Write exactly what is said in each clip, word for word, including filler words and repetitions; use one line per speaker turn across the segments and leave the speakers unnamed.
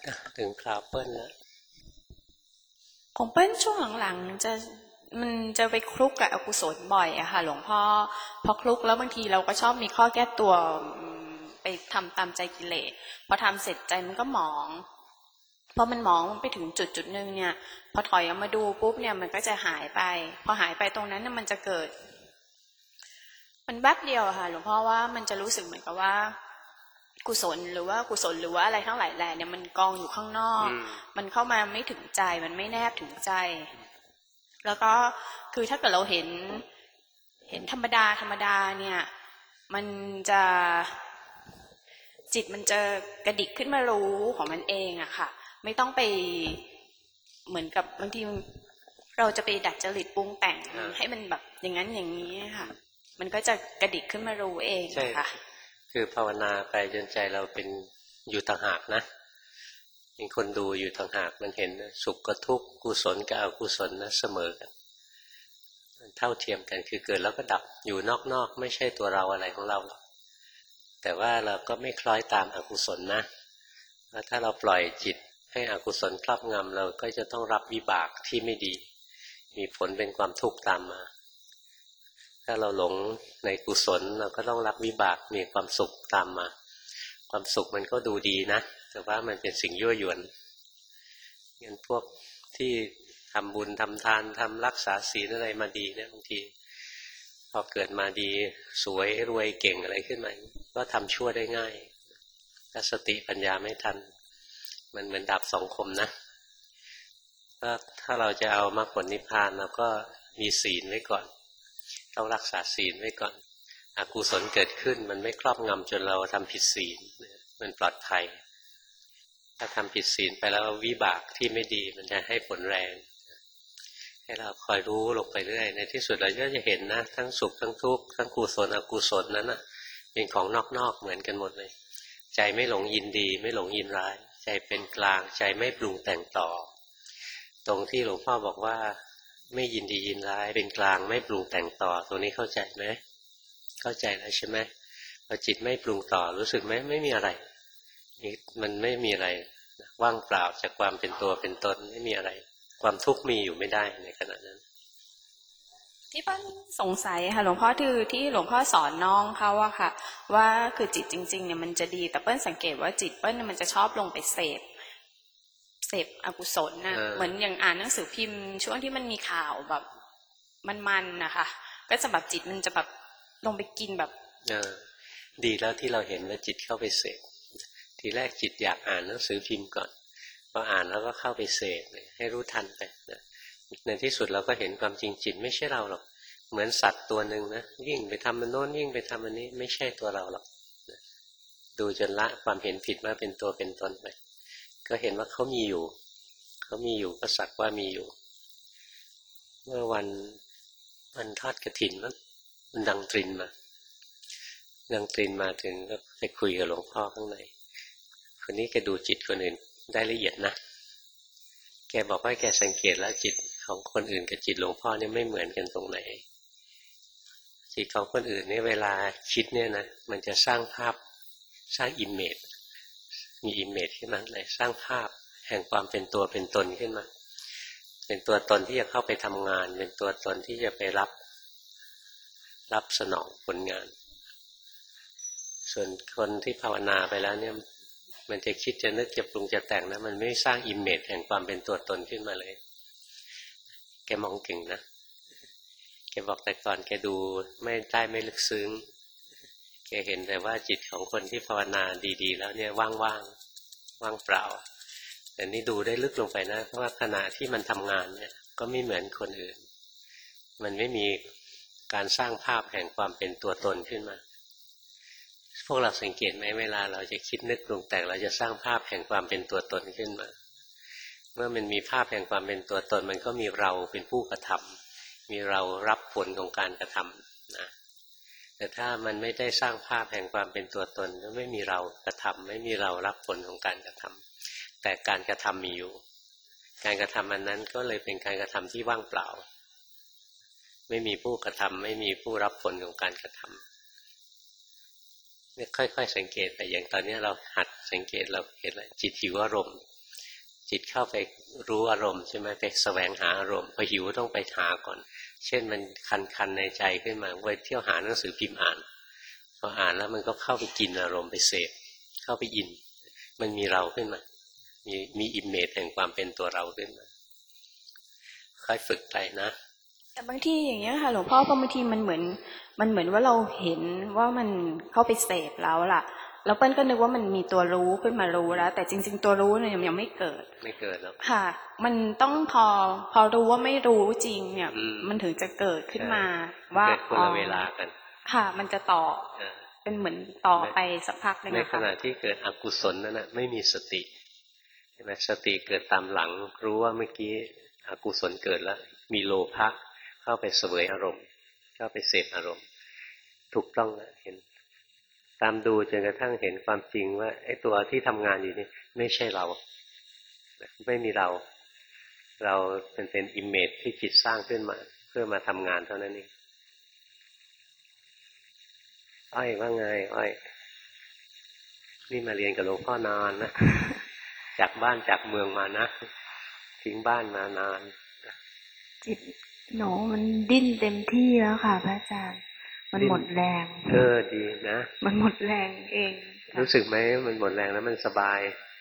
ถึงคราวเปิ้ลแล้ว
ของเปิ้ลช่วงหลังๆจะมันจะไปคลุกกับอกุศลบ่อยอะค่ะหลวงพ่อพอคลุกแล้วบางทีเราก็ชอบมีข้อแก้ตัวไปทำตามใจกิเลสพอทำเสร็จใจมันก็หมองพอมันหมองไปถึงจุดจุดหนึ่งเนี่ยพอถอยออกมาดูปุ๊บเนี่ยมันก็จะหายไปพอหายไปตรงนั้นเนี่ยมันจะเกิดมันแวบเดียวอะค่ะหลวงพ่อว่ามันจะรู้สึกเหมือนกับว่ากุศลหรือว่ากุศลหรือว่าอะไรทั้งหลายแหล่เนี่ยมันกองอยู่ข้างนอกมันเข้ามาไม่ถึงใจมันไม่แนบถึงใจแล้วก็คือถ้าเกิดเราเห็นเห็นธรรมดาธรรมดาเนี่ยมันจะจิตมันจะกระดิกขึ้นมารู้ของมันเองอะค่ะไม่ต้องไปเหมือนกับบางทีเราจะไปดัดจริตปรุงแต่งให้มันแบบอย่างนั้นอย่างนี้ค่ะมันก็จะกระดิกขึ้นมารู้เองค่ะ
คือภาวนาไปจนใจเราเป็นอยู่ต่างหากนะเป็นคนดูอยู่ต่างหากมันเห็นสุขกับทุกข์กุศลกับอกุศลนะเสมอกันเท่าเทียมกันคือเกิดแล้วก็ดับอยู่นอกๆไม่ใช่ตัวเราอะไรของเราหรอกแต่ว่าเราก็ไม่คล้อยตามอกุศลนะว่าถ้าเราปล่อยจิตให้อกุศลครอบงำเราก็จะต้องรับวิบากที่ไม่ดีมีผลเป็นความทุกข์ตามมาถ้าเราหลงในกุศลเราก็ต้องรับวิบากมีความสุขตามมาความสุขมันก็ดูดีนะแต่ว่ามันเป็นสิ่งยั่วยวนงั้นพวกที่ทำบุญทำทานทำรักษาศีลอะไรมาดีเนี่ยบางทีพอเกิดมาดีสวยรวยเก่งอะไรขึ้นมาก็ทำชั่วได้ง่ายถ้าสติปัญญาไม่ทันมันเหมือนดาบสองคมนะถ้าถ้าเราจะเอามรรคผลนิพพานเราก็มีศีลไว้ก่อนต้องรักษาศีลไว้ก่อนอกุศลเกิดขึ้นมันไม่ครอบงำจนเราทำผิดศีลมันปลอดภัยถ้าทำผิดศีลไปแล้ววิบากที่ไม่ดีมันจะให้ผลแรงให้เราคอยรู้ลงไปเรื่อยในที่สุดเราก็จะเห็นนะทั้งสุขทั้งทุกข์ทั้งกุศลอกุศลนั้นนะเป็นของนอกๆเหมือนกันหมดเลยใจไม่หลงยินดีไม่หลงยินร้ายใจเป็นกลางใจไม่ปรุงแต่งต่อตรงที่หลวงพ่อบอกว่าไม่ยินดียินร้ายเป็นกลางไม่ปรุงแต่งต่อตรงนี้เข้าใจไหมเข้าใจแล้วใช่ไหมพอจิตไม่ปรุงต่อรู้สึกไหมไม่มีอะไรมันไม่มีอะไรว่างเปล่าจากความเป็นตัวเป็นตนไม่มีอะไรความทุกข์มีอยู่ไม่ได้ในขณะนั้น
ที่ป้าสงสัยค่ะหลวงพ่อคือที่หลวงพ่อสอนน้องเขาอะค่ะว่าคือจิตจริงๆเนี่ยมันจะดีแต่เปิ้ลสังเกตว่าจิตเปิ้ลมันจะชอบลงไปเสพเสพอกุศลนะเหมือนอย่างอ่านหนังสือพิมพ์ช่วงที่มันมีข่าวแบบมันๆนะคะก็จะแบบจิตมันจะแบบลงไปกินแบบ
ดีแล้วที่เราเห็นว่าจิตเข้าไปเสพทีแรกจิตอยากอ่านหนังสือพิมพ์ก่อนพออ่านแล้วก็เข้าไปเสพให้รู้ทันไปนะในที่สุดเราก็เห็นความจริงจิตไม่ใช่เราหรอกเหมือนสัตว์ตัวหนึ่งนะยิ่งไปทำมันโน้นยิ่งไปทำมันนี้ไม่ใช่ตัวเราหรอกดูจนละความเห็นผิดว่าเป็นตัวเป็นตนไปก็เห็นว่าเขามีอยู่เขามีอยู่ก็สักว่ามีอยู่เมื่อวันวันทอดกฐินมันมันดังตรินมาดังตรินมาถึงก็ไปคุยกับหลวงพ่อข้างในคนนี้แกดูจิตคนอื่นได้ละเอียดนะแกบอกว่าแกสังเกตแล้วจิตของคนอื่นกับจิตหลวงพ่อเนี่ยไม่เหมือนกันตรงไหนจิตของคนอื่นเนี่ยเวลาคิดเนี่ยนะมันจะสร้างภาพสร้างอิมเมจมีอิมเมจขึ้นมาเลยสร้างภาพแห่งความเป็นตัวเป็นตนขึ้นมาเป็นตัวตนที่จะเข้าไปทำงานเป็นตัวตนที่จะไปรับรับสนองผลงานส่วนคนที่ภาวนาไปแล้วเนี่ยมันจะคิดจะนึกจะปรุงจะแต่งนะมันไม่สร้างอิมเมจแห่งความเป็นตัวตนขึ้นมาเลยแกมองเก่งนะแกบอกแต่ก่อนแกดูไม่ได้ไม่ลึกซึ้งแกเห็นแต่ว่าจิตของคนที่ภาวนาดีๆแล้วเนี่ยว่างๆว่างเปล่าแต่นี่ดูได้ลึกลงไปนะเพราะว่าขณะที่มันทำงานเนี่ยก็ไม่เหมือนคนอื่นมันไม่มีการสร้างภาพแห่งความเป็นตัวตนขึ้นมาพวกเราสังเกตไหมเวลาเราจะคิดนึกปรุงแต่งเราจะสร้างภาพแห่งความเป็นตัวตนขึ้นมาเมื่อมันมีภาพแห่งความเป็นตัวตนมันก็มีเราเป็นผู้กระทำมีเรารับผลของการกระทำนะแต่ถ้ามันไม่ได้สร้างภาพแห่งความเป็นตัวตนก็ไม่มีเรากระทำไม่มีเรารับผลของการกระทำแต่การกระทำมีอยู่การกระทำอันนั้นก็เลยเป็นการกระทำที่ว่างเปล่าไม่มีผู้กระทำไม่มีผู้รับผลของการกระทำเนี่ยค่อยๆสังเกตไปอย่างตอนนี้เราหัดสังเกตเราเห็นแล้วจิตหิวอารมณ์จิตเข้าไปรู้อารมณ์ใช่ไหมไปแสวงหาอารมณ์พอหิวต้องไปหาก่อนเช่นมันคันๆในใจขึ้นมาไปเที่ยวหาหนังสือพิมพ์อ่านพออ่านแล้วมันก็เข้าไปกินอารมณ์ไปเสพเข้าไปอินมันมีเราขึ้นมามีมีอิมเมจแห่งความเป็นตัวเราขึ้นมาค่อยฝึกไปนะ
แต่บางทีอย่างเงี้ยค่ะหลวงพ่อบางทีมันเหมือนมันเหมือนว่าเราเห็นว่ามันเข้าไปเสพแล้วล่ะแล้วเปิ้ลก็นึกว่ามันมีตัวรู้ขึ้นมารู้แล้วแต่จริงๆตัวรู้เนี่ยยังไม่เกิด
ไม่เกิดหรอก
ค่ะมันต้องพอพอรู้ว่าไม่รู้จริงเนี่ยมันถึงจะเกิดขึ้นมาว่า
เกิดคนละเวลากัน
ค่ะมันจะต่อเป็นเหมือนต่อไปสักพักนึง
ในขณะที่เกิดอกุศลนั่นน่ะไม่มีสติใช่ไหมสติเกิดตามหลังรู้ว่าเมื่อกี้อกุศลเกิดแล้วมีโลภะเข้าไปเสวยอารมณ์เข้าไปเสพอารมณ์ถูกต้องนะเห็นตามดูจนกระทั่งเห็นความจริงว่าไอ้ตัวที่ทำงานอยู่นี่ไม่ใช่เราไม่มีเราเราเป็นเป็นอิมเมจที่จิตสร้างขึ้นมาเพื่อมาทำงานเท่านั้นเองอ้อยว่าไงอ้อยนี่มาเรียนกับหลวงพ่อนานนะ จากบ้านจากเมืองมานะทิ้งบ้านมานาน
จิตหนูมันดิ้นเต็มที่แล้วค่ะพระอาจารย์มันหมดแรง
เออดีนะ
มันหมดแรงเอง
รู้สึกไหมมันหมดแรงแล้วมันสบาย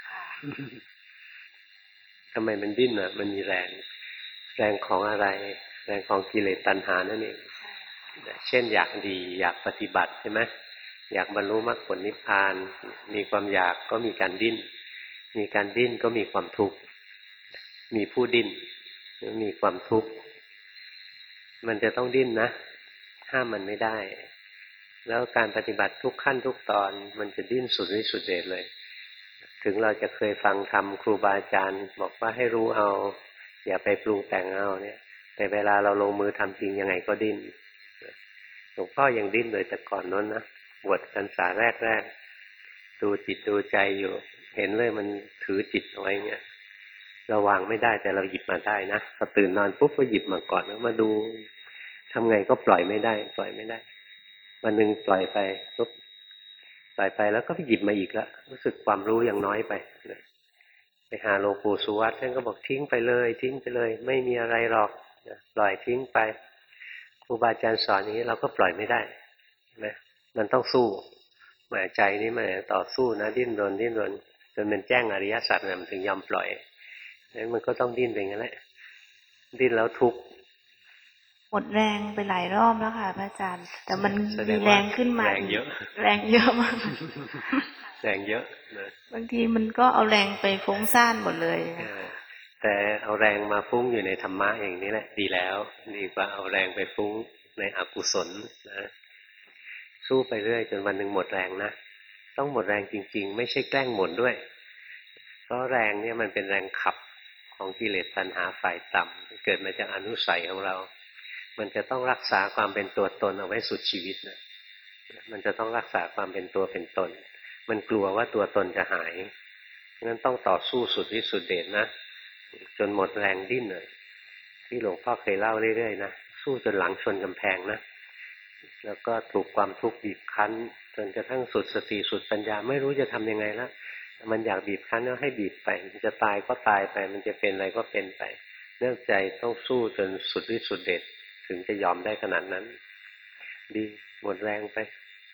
ทำไมมันดิ้นอ่ะมันมีแรงแรงของอะไรแรงของกิเลสตัณหานั่นเองเช่นอยากดีอยากปฏิบัติใช่ไหมอยากบรรลุมรรคผลนิพพานมีความอยากก็มีการดิ้นมีการดิ้นก็มีความทุกข์มีผู้ดิ้นมีความทุกข์มันจะต้องดิ้นนะห้ามมันไม่ได้แล้วการปฏิบัติทุกขั้นทุกตอนมันจะดิ้นสุดฤทธิ์สุดเดชเลยถึงเราจะเคยฟังธรรมครูบาอาจารย์บอกว่าให้รู้เอาอย่าไปปรุงแต่งเอาเนี่ยแต่เวลาเราลงมือทำจริงยังไงก็ดิ้นหลวงพ่อยังดิ้นเลยแต่ก่อนนั้นนะบวชพรรษาแรกๆดูจิตดูใจอยู่เห็นเลยมันถือจิตเอาไว้เนี่ยเราวางไม่ได้แต่เราหยิบมาได้นะพอตื่นนอนปุ๊บก็หยิบมาก่อนแล้วมาดูทำไงก็ปล่อยไม่ได้ปล่อยไม่ได้วันหนึ่งปล่อยไปปุ๊บปล่อยไปแล้วก็ไปหยิบมาอีกแล้วรู้สึกความรู้ยังน้อยไปไปหาหลวงปู่สุวัตท่านก็บอกทิ้งไปเลยทิ้งไปเลยไม่มีอะไรหรอกปล่อยทิ้งไปครูบาอาจารย์สอนอย่างนี้เราก็ปล่อยไม่ได้นะมันต้องสู้หมายใจนี่มันต่อสู้นะดิ้นรนดิ้นรนจนมันแจ้งอริยสัจเนี่ยมันถึงยอมปล่อยนั้นมันก็ต้องดิ้นไปงั้นแหละดิ้นแล้วทุกข์
หมดแรงไปหลายรอบแล้วค่ะพระอาจารย์แต่มันมีแรงขึ้นมา
แรงเยอะ
แรงเยอะมาก
แรงเยอะนะ
บางทีมันก็เอาแรงไปฟุ้งซ่านหมดเลย
แต่เอาแรงมาฟุ้งอยู่ในธรรมะอย่างนี้แหละดีแล้วดีกว่าเอาแรงไปฟุ้งในอกุศลนะสู้ไปเรื่อยจนวันหนึ่งหมดแรงนะต้องหมดแรงจริงๆไม่ใช่แกล้งหมดด้วยเพราะแรงเนี่ยมันเป็นแรงขับของกิเลสตัณหาฝ่ายต่ำเกิดมาจากอนุสัยของเรามันจะต้องรักษาความเป็นตัวตนเอาไว้สุดชีวิตนะมันจะต้องรักษาความเป็นตัวเป็นตนมันกลัวว่าตัวตนจะหายงั้นต้องต่อสู้สุดฤทธิ์สุดเดชนะจนหมดแรงดิ้นเลยที่หลวงพ่อเคยเล่าเรื่อยๆนะสู้จนหลังชนกำแพงนะแล้วก็ถูกความทุกข์บีบคั้นจนกระทั่งสุดสติสุดปัญญาไม่รู้จะทำยังไงแล้วมันอยากบีบคั้นก็ให้บีบไปมันจะตายก็ตายไปมันจะเป็นอะไรก็เป็นไปเนื่องใจต้องสู้จนสุดฤทธิ์สุดเดชถึงจะยอมได้ขนาดนั้นดีหมดแรงไป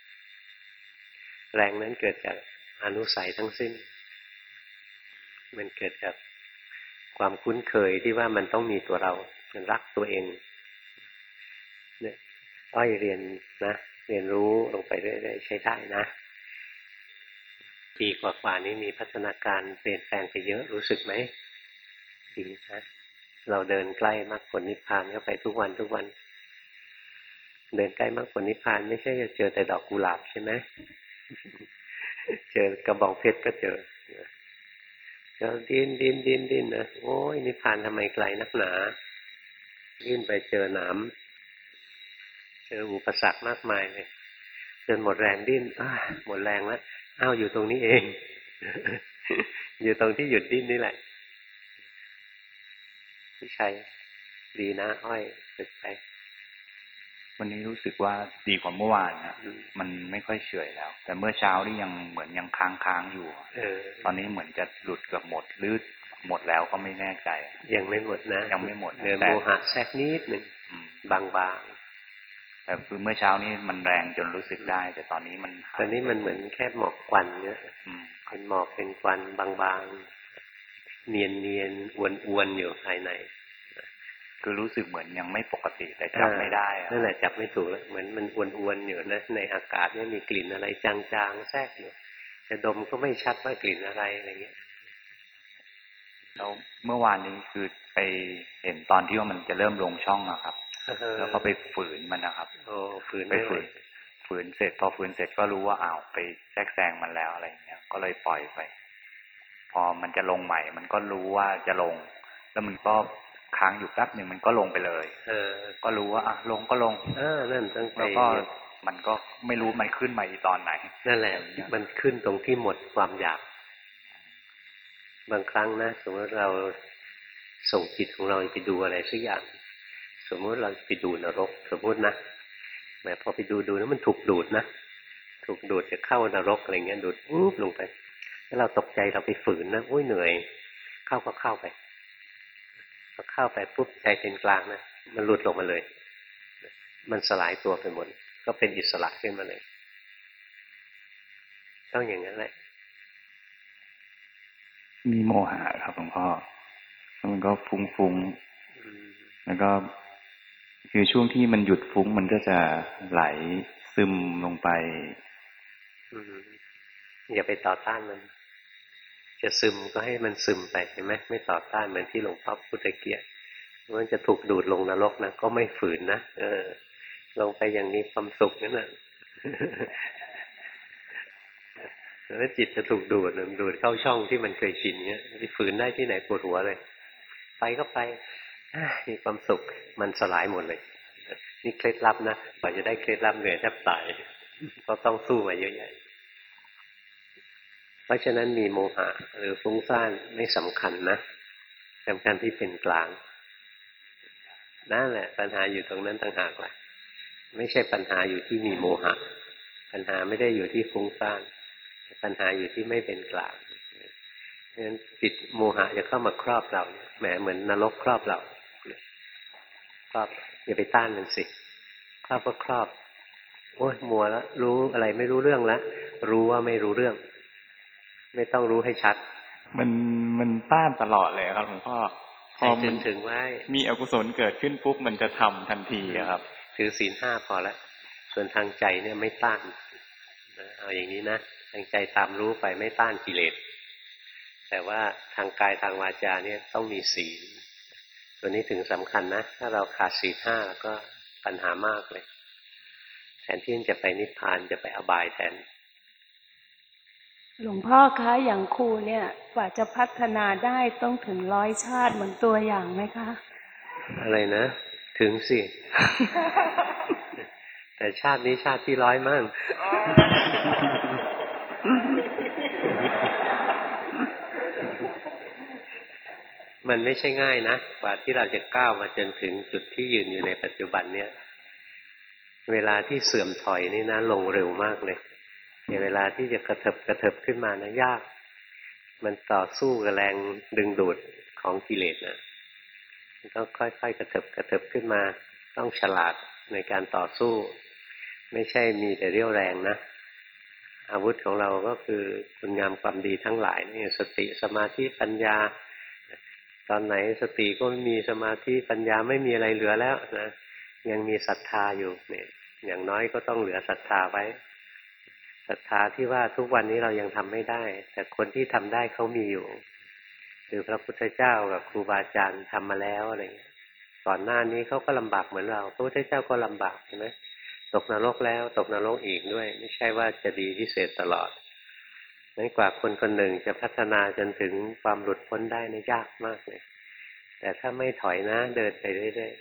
แรงนั้นเกิดจากอนุสัยทั้งสิ้นมันเกิดจากความคุ้นเคยที่ว่ามันต้องมีตัวเรามันรักตัวเองเนี่ยอ้อยเรียนนะเรียนรู้ลงไปเรื่อยๆใช้ได้นะปีกว่าๆนี้มีพัฒนาการเปลี่ยนแปลงไปเยอะรู้สึกไหมดีนะเราเดินใกล้มรรคผลนิพพานเข้าไปทุกวันทุกวันเดินใกล้มรรคผลนิพพานไม่ใช่จะเจอแต่ดอกกุหลาบใช่ไหมเจอกระบองเพชรก็เจอแล้วดิ้นดิ้นดิ้นดิ้นนะโอ้ยนิพพานทำไมไกลนักหนาดิ้นไปเจอหนามเจออุปสรรคมากมายเลยจนหมดแรงดิ้นหมดแรงแล้วอ้าวอยู่ตรงนี้เอง อยู่ตรงที่หยุดดิ้นนี่แหละพี่ชัยดีนะอ้อยฝึกไป
วันนี้รู้สึกว่าดีกว่าเมื่อวานนะมันไม่ค่อยเฉื่อยแล้วแต่เมื่อเช้านี่ยังเหมือนยังค้างค้างอยู่เออตอนนี้เหมือนจะหลุดเกือบหมดหรือหมดแล้วก็ไม่แน่ใจ
ยังไม่หมดนะ
ยังไม่หมด
เดินโมหะแทรกนิดหนึ่งบางๆ
แต่คือเมื่อเช้านี้มันแรงจนรู้สึกได้แต่ตอนนี้มัน
ตอนนี้มันเหมือนแค่หมอกควันเนี่ยเป็นหมอกเป็นควันบางๆเนียนเนียนอวนอวนอยู่ภายใน
คือรู้สึกเหมือนยังไม่ปกติแต่จับไม่ได้
นั่นแหละจับไม่ถูกแล้วเหมือนมันอวนอวนอยู่นะในอากาศเนี่ยมีกลิ่นอะไรจางๆแทรกอยู่แต่ดมก็ไม่ชัดว่ากลิ่นอะไรอะไรเงี้ย
แล้วเมื่อวานนี้คือไปเห็นตอนที่ว่ามันจะเริ่มลงช่องอะครับแล้วก็ไปฝืนมันนะครับ
โอ้ฝืน
ไปฝืนฝืนเสร็จพอฝืนเสร็จก็รู้ว่าอ้าวไปแทรกแซงมันแล้วอะไรเงี้ยก็เลยปล่อยไปพอมันจะลงใหม่มันก็รู้ว่าจะลงแล้วมันก็ค้างอยู่แป๊บหนึ่งมันก็ลงไปเลย
เออ
ก็รู้ว่าอ่ะลงก็ลง
เออนั่นตั้ง
แล้วก็มันก็ไม่รู้มันขึ้นมาอีตอนไหน
นั่นแหละมันขึ้นตรงที่หมดความอยากบางครั้งนะสมมติเราส่งจิตของเราไปดูอะไรสักอย่างสมมติเราไปดูนรกสมมตินะแม้พอไปดูดูแล้วมันถูกดูดนะถูกดูดจะเข้านรกอะไรเงี้ยดูดปุ๊บลงไปแล้วเราตกใจเราไปฝืนนะอุ้ยเหนื่อยเข้าก็เข้าไปพอเข้าไปปุ๊บใจเป็นกลางนะมันหลุดลงมาเลยมันสลายตัวไปหมดก็เป็นอิสระขึ้นมาเลยต้องอย่างนั้นแหละ
มีโมหะครับหลวงพ่อแล้วมันก็ฟุ้งๆแล้วก็คือช่วงที่มันหยุดฟุ้งมันก็จะไหลซึมลงไป
อย่าไปต่อต้านมันจะซึมก็ให้มันซึมไปเห็นไหมไม่ต่อต้านเหมือนที่หลวงพ่อพุทธเกียรติมันจะถูกดูดลงนรกนะก็ไม่ฝืนนะเออลงไปอย่างนี้ความสุขนั่นแหละแล้วจิตจะถูกดูดมันดูดเข้าช่องที่มันเคยชินเงี้ยที่ฝืนได้ที่ไหนปวดหัวเลยไปก็ไปมีความสุขมันสลายหมดเลยนี่เคล็ดลับนะกว่าจะได้เคล็ดลับเหนื่อยแทบตายก็ต้องสู้มาเยอะแยะเพราะฉะนั้นมีโมหะหรือฟุ้งซ่านไม่สำคัญนะสำคัญที่เป็นกลางนั่นแหละปัญหาอยู่ตรงนั้นต่างหากแหละไม่ใช่ปัญหาอยู่ที่มีโมหะปัญหาไม่ได้อยู่ที่ฟุ้งซ่านปัญหาอยู่ที่ไม่เป็นกลางเพราะฉะนั้นจิตโมหะจะเข้ามาครอบเราแหมเหมือนนรกครอบเราครอบอย่าไปต้านมันสิครอบก็ครอบโอ้ยมัวแล้วรู้อะไรไม่รู้เรื่องแล้วรู้ว่าไม่รู้เรื่องไม่ต้องรู้ให้ชัด
มันมันต้านตลอดเลยครับหลวงพ่อ
พอมันถึงไว้
มีอกุศลเกิดขึ้นปุ๊บมันจะทำทันทีครับ
ถือศีลห้าพอแล้วส่วนทางใจเนี่ยไม่ต้านเอาอย่างนี้นะทางใจตามรู้ไปไม่ต้านกิเลสแต่ว่าทางกายทางวาจาเนี่ยต้องมีศีลตัวนี้ถึงสำคัญนะถ้าเราขาดศีลห้าก็ปัญหามากเลยแทนที่จะไปนิพพานจะไปอบายแทน
หลวงพ่อคะอย่างครูเนี่ยกว่าจะพัฒนาได้ต้องถึงร้อยชาติเหมือนตัวอย่างไหมคะ
อะไรนะถึงสิ แต่ชาตินี้ชาติที่ร้อยมั่ง มันไม่ใช่ง่ายนะกว่าที่เราจะก้าวมาจนถึงจุดที่ยืนอยู่ในปัจจุบันเนี่ยเวลาที่เสื่อมถอยนี่นะลงเร็วมากเลยในเวลาที่จะกระเถิบกระเถิบขึ้นมานะยากมันต่อสู้กับแรงดึงดูดของกิเลสนะมันต้องค่อยๆกระเถิบกระเถิบขึ้นมาต้องฉลาดในการต่อสู้ไม่ใช่มีแต่เรี่ยวแรงนะอาวุธของเราก็คือคุณงามความดีทั้งหลายนี่สติสมาธิปัญญาตอนไหนสติก็ไม่มีสมาธิปัญญาไม่มีอะไรเหลือแล้วนะยังมีศรัทธาอยู่เนี่ยอย่างน้อยก็ต้องเหลือศรัทธาไว้ศรัทธาที่ว่าทุกวันนี้เรายังทำไม่ได้แต่คนที่ทำได้เขามีอยู่คือพระพุทธเจ้ากับครูบาอาจารย์ทำมาแล้วอะไรเงี้ยก่อนหน้านี้เขาก็ลำบากเหมือนเราพระพุทธเจ้าก็ลำบากใช่ไหมตกนรกแล้วตกนรกอีกด้วยไม่ใช่ว่าจะดีพิเศษตลอดนั้นกว่าคนคนหนึ่งจะพัฒนาจนถึงความหลุดพ้นได้นี่ยากมากเลยแต่ถ้าไม่ถอยนะเดินไปเรื่อย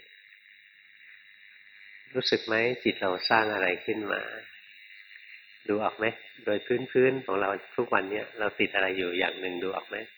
ๆรู้สึกไหมจิตเราสร้างอะไรขึ้นมาดูออกไหมโดยพื้นๆของเราทุกวันนี้เราติดอะไรอยู่อย่างหนึ่งดูออกไหม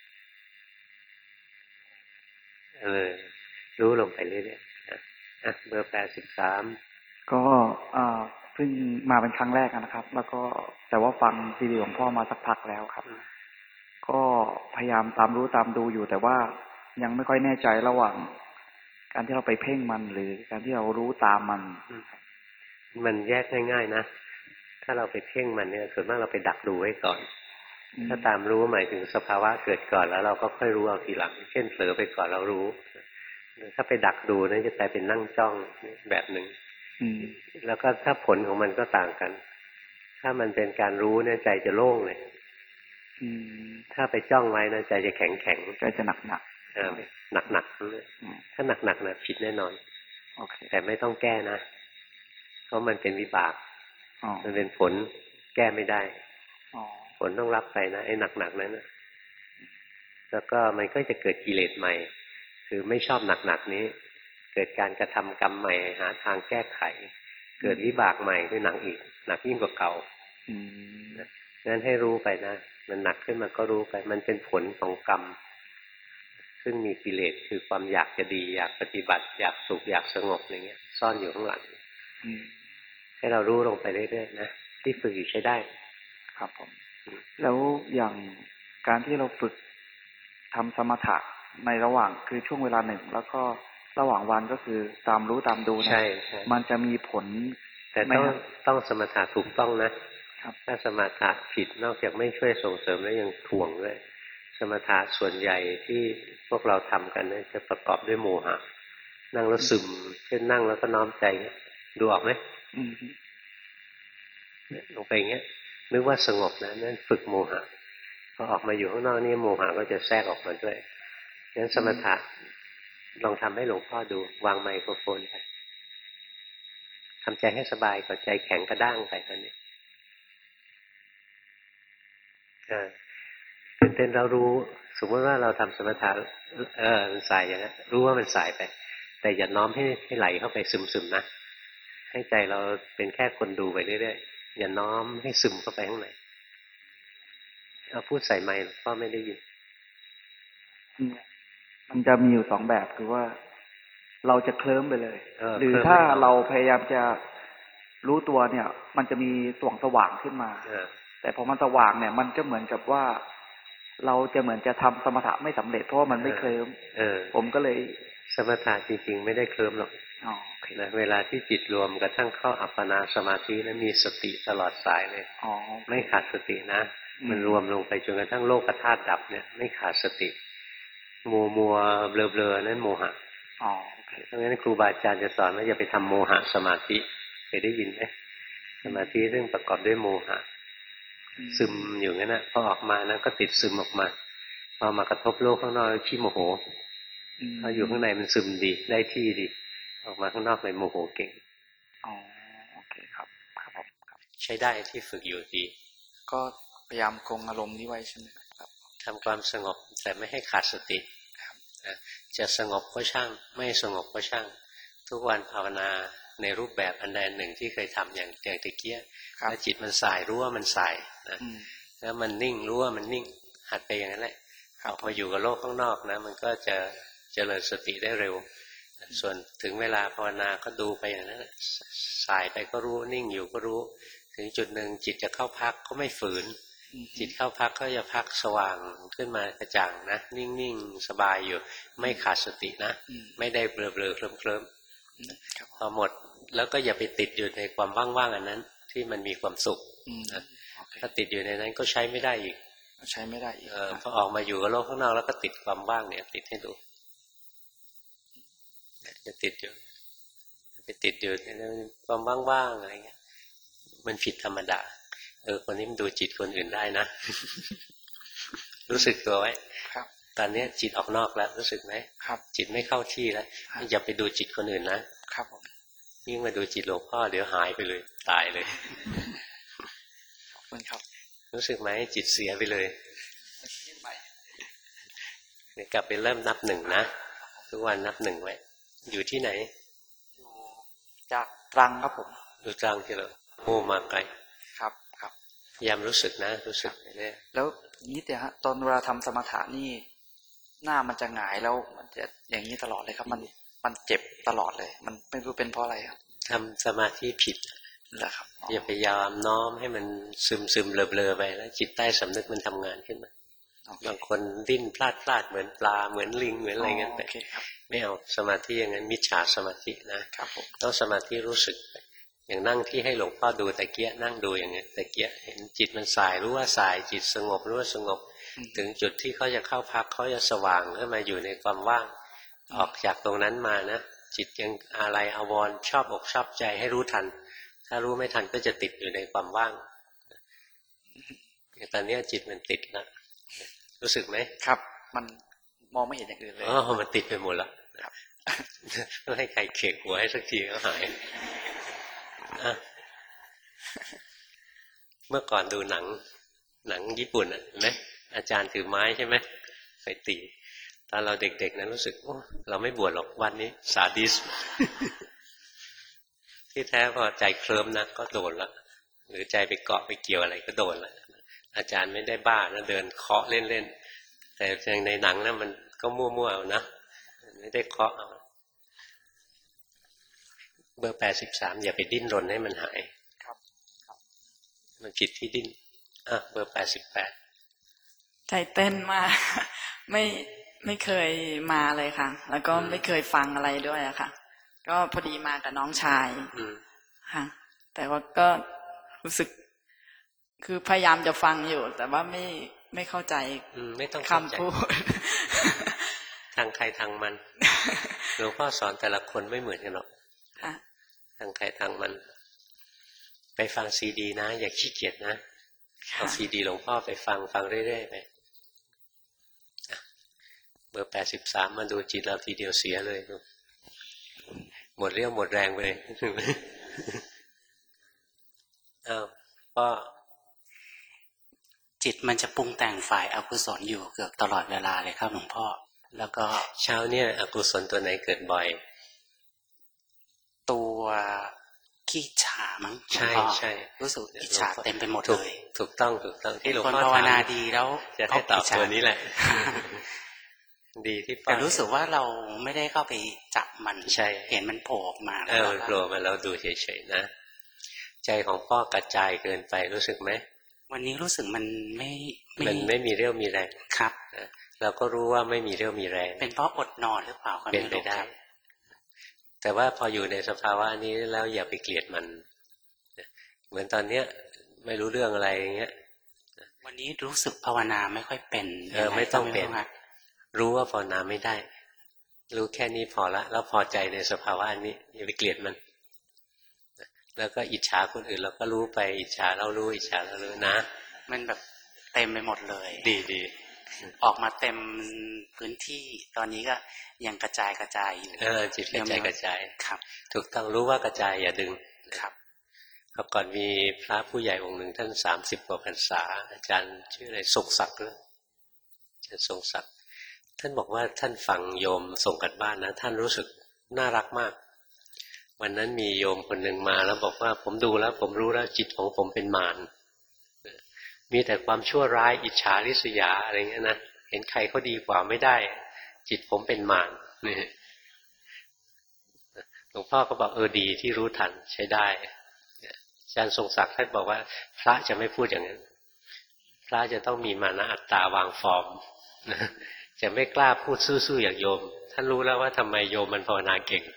เออรู้ลงไปเรื่อยๆอ่ะเบอร์แปดสิบสาม
ก็อ่าเพิ่งมาเป็นครั้งแรกนะครับแล้วก็แต่ว่าฟังซีดีของพ่อมาสักพักแล้วครับก็พพยายามตามรู้ตามดูอยู่แต่ว่ายังไม่ค่อยแน่ใจระหว่างการที่เราไปเพ่งมันหรือการที่เรารู้ตามมัน
มันแยกง่ายๆนะถ้าเราไปเพ่งมันเนี่ยส่วนมากเราไปดักดูไว้ก่อนถ้าตามรู้หมายถึงสภาวะเกิดก่อนแล้วเราก็ค่อยรู้เอาทีหลังเช่นเผลอไปก่อนเรารู้ถ้าไปดักดูนั่นจะกลายเป็นนั่งจ้องแบบหนึ่งแล้วก็ถ้าผลของมันก็ต่างกันถ้ามันเป็นการรู้เนี่ยใจจะโล่งเลยถ้าไปจ้องไว้นะใจจะแข็งแข็ง
ใจจะหนักหนัก
หนักหนักเลยถ้าหนักหนักนะผิดแน่นอนแต่ไม่ต้องแก้นะเพราะมันเป็นวิบากมันเป็นผลแก้ไม่ได้ผลต้องรับไปนะไอ้หนักๆนั้นนะแล้วก็มันก็จะเกิดกิเลสใหม่คือไม่ชอบหนักๆนี้เกิดการกระทำกรรมใหม่หาทางแก้ไขเกิดวิบากใหม่คือหนักอีกหนักยิ่งกว่าเก่างั้นให้รู้ไปนะมันหนักขึ้นมาก็รู้ไปมันเป็นผลของกรรมซึ่งมีกิเลสคือความอยากจะดีอยากปฏิบัติอยากสุขอยากสงบอย่างเงี้ยซ่อนอยู่ข้างหลังให้เรารู้ลงไปเรื่อยๆนะที่ฝึกอยู่ใช้ได้
ครับผมแล้วอย่างการที่เราฝึกทำสมถะในระหว่างคือช่วงเวลาหนึ่งแล้วก็ระหว่างวันก็คือตามรู้ตามดูนะมันจะมีผล
แต่ต้องต้องสมถะถูกต้องนะถ้าสมถะผิดนอกจากไม่ช่วยส่งเสริมแล้วยังถ่วงด้วยสมถะส่วนใหญ่ที่พวกเราทำกันเนี่ยจะประกอบด้วยโมหะนั่งแล้วซึมเช่นนั่งแล้วก็น้อมใจดูออกไหมลงไปอย่างเงี้ยนึกว่าสงบนะนั่นฝึกโมหะพอออกมาอยู่ข้างนอกนี่โมหะก็จะแทรกออกมาด้วยงั้นสมถะลองทำให้หลวงพ่อดูวางไมโครโฟนไปทำใจให้สบายก่อนใจแข็งกระด้างไปตอนนี้ตื่นเต้นเรารู้สมมติว่าเราทำสมถะเออมันสายอย่างนั้นรู้ว่ามันสายไปแต่อย่าน้อมให้ให้ไหลเข้าไปซึมๆนะให้ใจเราเป็นแค่คนดูไปเรื่อยๆอย่าน้อมให้ซึมเข้าไปข้างในเอาพูดใส่ไมค์พ่อไม่ได้ยิน
มันจะมีอยู่สองแบบคือว่าเราจะเคลิ้มไปเลยหรือถ้าเราพยายามจะรู้ตัวเนี่ยมันจะมีส่วงสว่างขึ้นมาแต่พอมันสว่างเนี่ยมันก็เหมือนกับว่าเราจะเหมือนจะทำสมถะไม่สำเร็จเพราะมันไม่เคลิ้มผมก็เลย
สมถะจริงๆไม่ได้เคลิ้มหรอกนะเวลาที่จิตรวมกระทั่งเข้าอัปปนาสมาธินั้นมีสติตลอดสายเลยไม่ขาดสตินะมันรวมลงไปจนกระทั่งโลกธาตุดับเนี่ยไม่ขาดสติมัวมัวเบลอเบลอนั่นโมหะอ๋อเพราะงั้นครูบาอาจารย์จะสอนว่าอย่าไปทำโมหะสมาธิเคยได้ยินไหมสมาธิเรื่องประกอบด้วยโมหะซึมอยู่งั้นนะพอออกมานะก็ติดซึมออกมาพอมากระทบโลกข้างนอกขี้โมโหพออยู่ข้างในมันซึมดีได้ที่ดีออกมาข้างนอกเลยโมโหเก่ง
อ๋อโอเคครับครับผม
ใช้ได้ที่ฝึกอยู่ดี
ก็พยายามคงอารมณ์นี้ไว้ใช่ไหมครับ
ทำความสงบแต่ไม่ให้ขาดสติจะสงบก็ช่างไม่สงบก็ช่างทุกวันภาวนาในรูปแบบอันใดหนึ่งที่เคยทำอย่างอย่างตะเกียแล้วจิตมันสายรู้ว่ามันสายนะแล้วมันนิ่งรู้ว่ามันนิ่งหัดไปอย่างนั้นแหละออกมาอยู่กับโลกข้างนอกนะมันก็จะเจริญสติได้เร็วส่วนถึงเวลาภาวนาก็ดูไปอย่างนั้นสายไปก็รู้นิ่งอยู่ก็รู้ถึงจุดหนึ่งจิตจะเข้าพักก็ไม่ฝืนจิตเข้าพักก็จะพักสว่างขึ้นมากระจ่างนะนิ่งๆสบายอยู่ไม่ขาดสตินะไม่ได้เบลอๆเคลิ้มๆพอหมดแล้วก็อย่าไปติดอยู่ในความว่างๆอันนั้นที่มันมีความสุขถ้าติดอยู่ในนั้นก็ใช้ไม่ได้อีก
ใช้ไม่ได้อีก
พอออกมาอยู่กับโลกข้างนอกแล้วก็ติดความว่างเนี่ยติดให้ดูจะติดอยู่ไปติดอยู่ในความว่างๆอะไรเงี้ยมันผิดธรรมดาเออคนนี้มันดูจิตคนอื่นได้นะ รู้สึกตัวไว้ครับตอนนี้จิตออกนอกแล้วรู้สึกไหมครับจิตไม่เข้าที่แล้วอย่าไปดูจิตคนอื่นนะครับผมยิ่งมาดูจิตหลวงพ่อเดี๋ยวหายไปเลยตายเลย
ขอบคุณครับ
รู้สึกไหมจิตเสียไปเลยเดี๋ยวกลับไปเริ่มนับหนึ่งนะทุกวันนับหนึ่งไว้อยู่ที่ไหน
อยู่จากตรังครับผม
อยู่ตรังที่เราโอ้มาไกล
ครับครับ
ยามรู้สึกนะรู้สึกเนี่ย
แล้วนี้แต่ฮะตอนเวลาทำสมถะนี่หน้ามันจะหงายแล้วมันจะอย่างนี้ตลอดเลยครับมันมันเจ็บตลอดเลยมันไม่รู้เป็นเพราะอะไรครับ
ทำสมาธิผิด
เหรอครับ
อย่าพยายามน้อมให้มันซึมซึมเบลอๆไปแล้วจิตใต้สำนึกมันทำงานขึ้นมาบางคนดิ้นพลาดพลาดเหมือนปลาเหมือนลิงเหมือนอะไรเงี้ยไม่เอาสมาธิอย่างนั้นมิจฉาสมาธินะต้องสมาธิรู้สึกอย่างนั่งที่ให้หลวงพ่อดูตะเกียนั่งดูอย่างเงี้ยตะเกียเห็นจิตมันสายรู้ว่าสายจิตสงบรู้ว่าสงบถึงจุดที่เขาจะเข้าพักเขาจะสว่างขึ้นมาอยู่ในความว่างออกจากตรงนั้นมานะจิตยังอะไรอาวรณ์ชอบอกชอบใจให้รู้ทันถ้ารู้ไม่ทันก็จะติดอยู่ในความว่างอย่างตอนนี้จิตมันติดนะรู้สึกไหมครับ
มันมองไม่เห็นอย่างอื่นเลย
อ๋อมันติดไปหมดแล้วครับต้องให้ใครเขกหัวให้สักทีก็หายเมื่อก่อนดูหนังหนังญี่ปุ่นอ่ะเห็นไหมอาจารย์ถือไม้ใช่ไหมไปตีตอนเราเด็กๆนั้นรู้สึกโอ้เราไม่บวชหรอกวันนี้ซาดิสที่แท้พอใจเคลิ้มนะก็โดนละหรือใจไปเกาะไปเกี่ยวอะไรก็โดนละอาจารย์ไม่ได้บ้านะเดินเคาะเล่นๆแต่ในหนังนะมันก็มั่วๆเอานะไม่ได้เคาะเอาเบอร์แปดสิบสามอย่าไปดิ้นรนให้มันหายครับมันผิดที่ดิ้นอ่ะเบอร์แปดสิบแปด
ใจเต้นมากไม่ไม่เคยมาเลยค่ะแล้วก็ไม่เคยฟังอะไรด้วยอะค่ะก็พอดีมากับน้องชายค่ะแต่ว่าก็รู้สึกคือพยายามจะฟังอยู่แต่ว่าไม่ไม่เข้าใจคำพูด
ทางใครทางมันหลวงพ่อสอนแต่ละคนไม่เหมือนกันหรอกทางใครทางมันไปฟังซีดีนะอย่าขี้เกียจนะเอาซีดีหลวงพ่อไปฟังฟังเรื่อยๆไปเบอร์แปดสิบสามมาดูจิตเราทีเดียวเสียเลยหมดเรี่ยวหมดแรงไปเลยอ้าวก็
จิตมันจะปรุงแต่งฝ่ายอกุศลอยู่เกือบตลอดเวลาเลยครับหลวงพ่อแล้วก็
เช้าเนี่ยอกุศลตัวไหนเกิดบ่อย
ตัวขี้ฉามั้ง
ใช่ใช่
รู้สึกอิจฉาเต็มไปหมดเลย
ถูกต้องถูกต้องที่หลวงพ่อ
ภาวนาดีแล้ว
จะให้ตอบตัวนี้แหละดีที่
แต่รู้สึกว่าเราไม่ได้เข้าไปจับมันใช่เห็นมันโผล่ออกมา
เออโผล่มาเราดูเฉยๆนะใจของพ่อกระจายเกินไปรู้สึกไหม
วันนี้รู้สึกมันไม่
มันไม่มีเรี่ยวมีแรง
ครับ
เราก็รู้ว่าไม่มีเรี่ยวมีแรง
เป็นเพราะอดนอนหรือเปล่าก็
ไม่รู้ครับแต่ว่าพออยู่ในสภาวะนี้แล้วอย่าไปเกลียดมันเหมือนตอนเนี้ยไม่รู้เรื่องอะไรอย่างเงี้ย
วันนี้รู้สึกภาวนาไม่ค่อยเป็น
เออไม่ต้องเป็นรู้ว่าภาวนาไม่ได้รู้แค่นี้พอละแล้วพอใจในสภาวะนี้อย่าไปเกลียดมันแล้วก็อิจฉาคนอื่นเราก็รู้ไปอิจฉาเรารู้อิจฉาเรารู้นะ
มันแบบเต็มไปหมดเลย
ดีดี
ออกมาเต็มพื้นที่ตอนนี้ก็ยังกระจายกระจายอยู่
เออจิตกระจายกระจาย
ครับ
ถูกต้องรู้ว่ากระจายอย่าดึง
ครับ
ครับก่อนมีพระผู้ใหญ่องค์หนึ่งท่านสามสิบกว่าพรรษาอาจารย์ชื่ออะไรทรงศักดิ์ด้วยอาจารย์ทรงศักดิ์ท่านบอกว่าท่านฟังโยมส่งกันบ้านนะท่านรู้สึกน่ารักมากวันนั้นมีโยมคนหนึ่งมาแล้วบอกว่าผมดูแล้วผมรู้แล้วจิตของผมเป็นมารมีแต่ความชั่วร้ายอิจฉาริษยาอะไรเงี้ยนะเห็นใครเขาดีกว่าไม่ได้จิตผมเป็นมารนี่หลวงพ่อก็บอกเออดีที่รู้ทันใช้ได้อาจารย์ทรงศักดิ์ท่านบอกว่าพระจะไม่พูดอย่างนั้นพระจะต้องมีมานะอัตตาวางฟอร์มจะไม่กล้าพูดซื่อๆอย่างโยมท่านรู้แล้วว่าทำไมโยมมันภาวนาเก่ง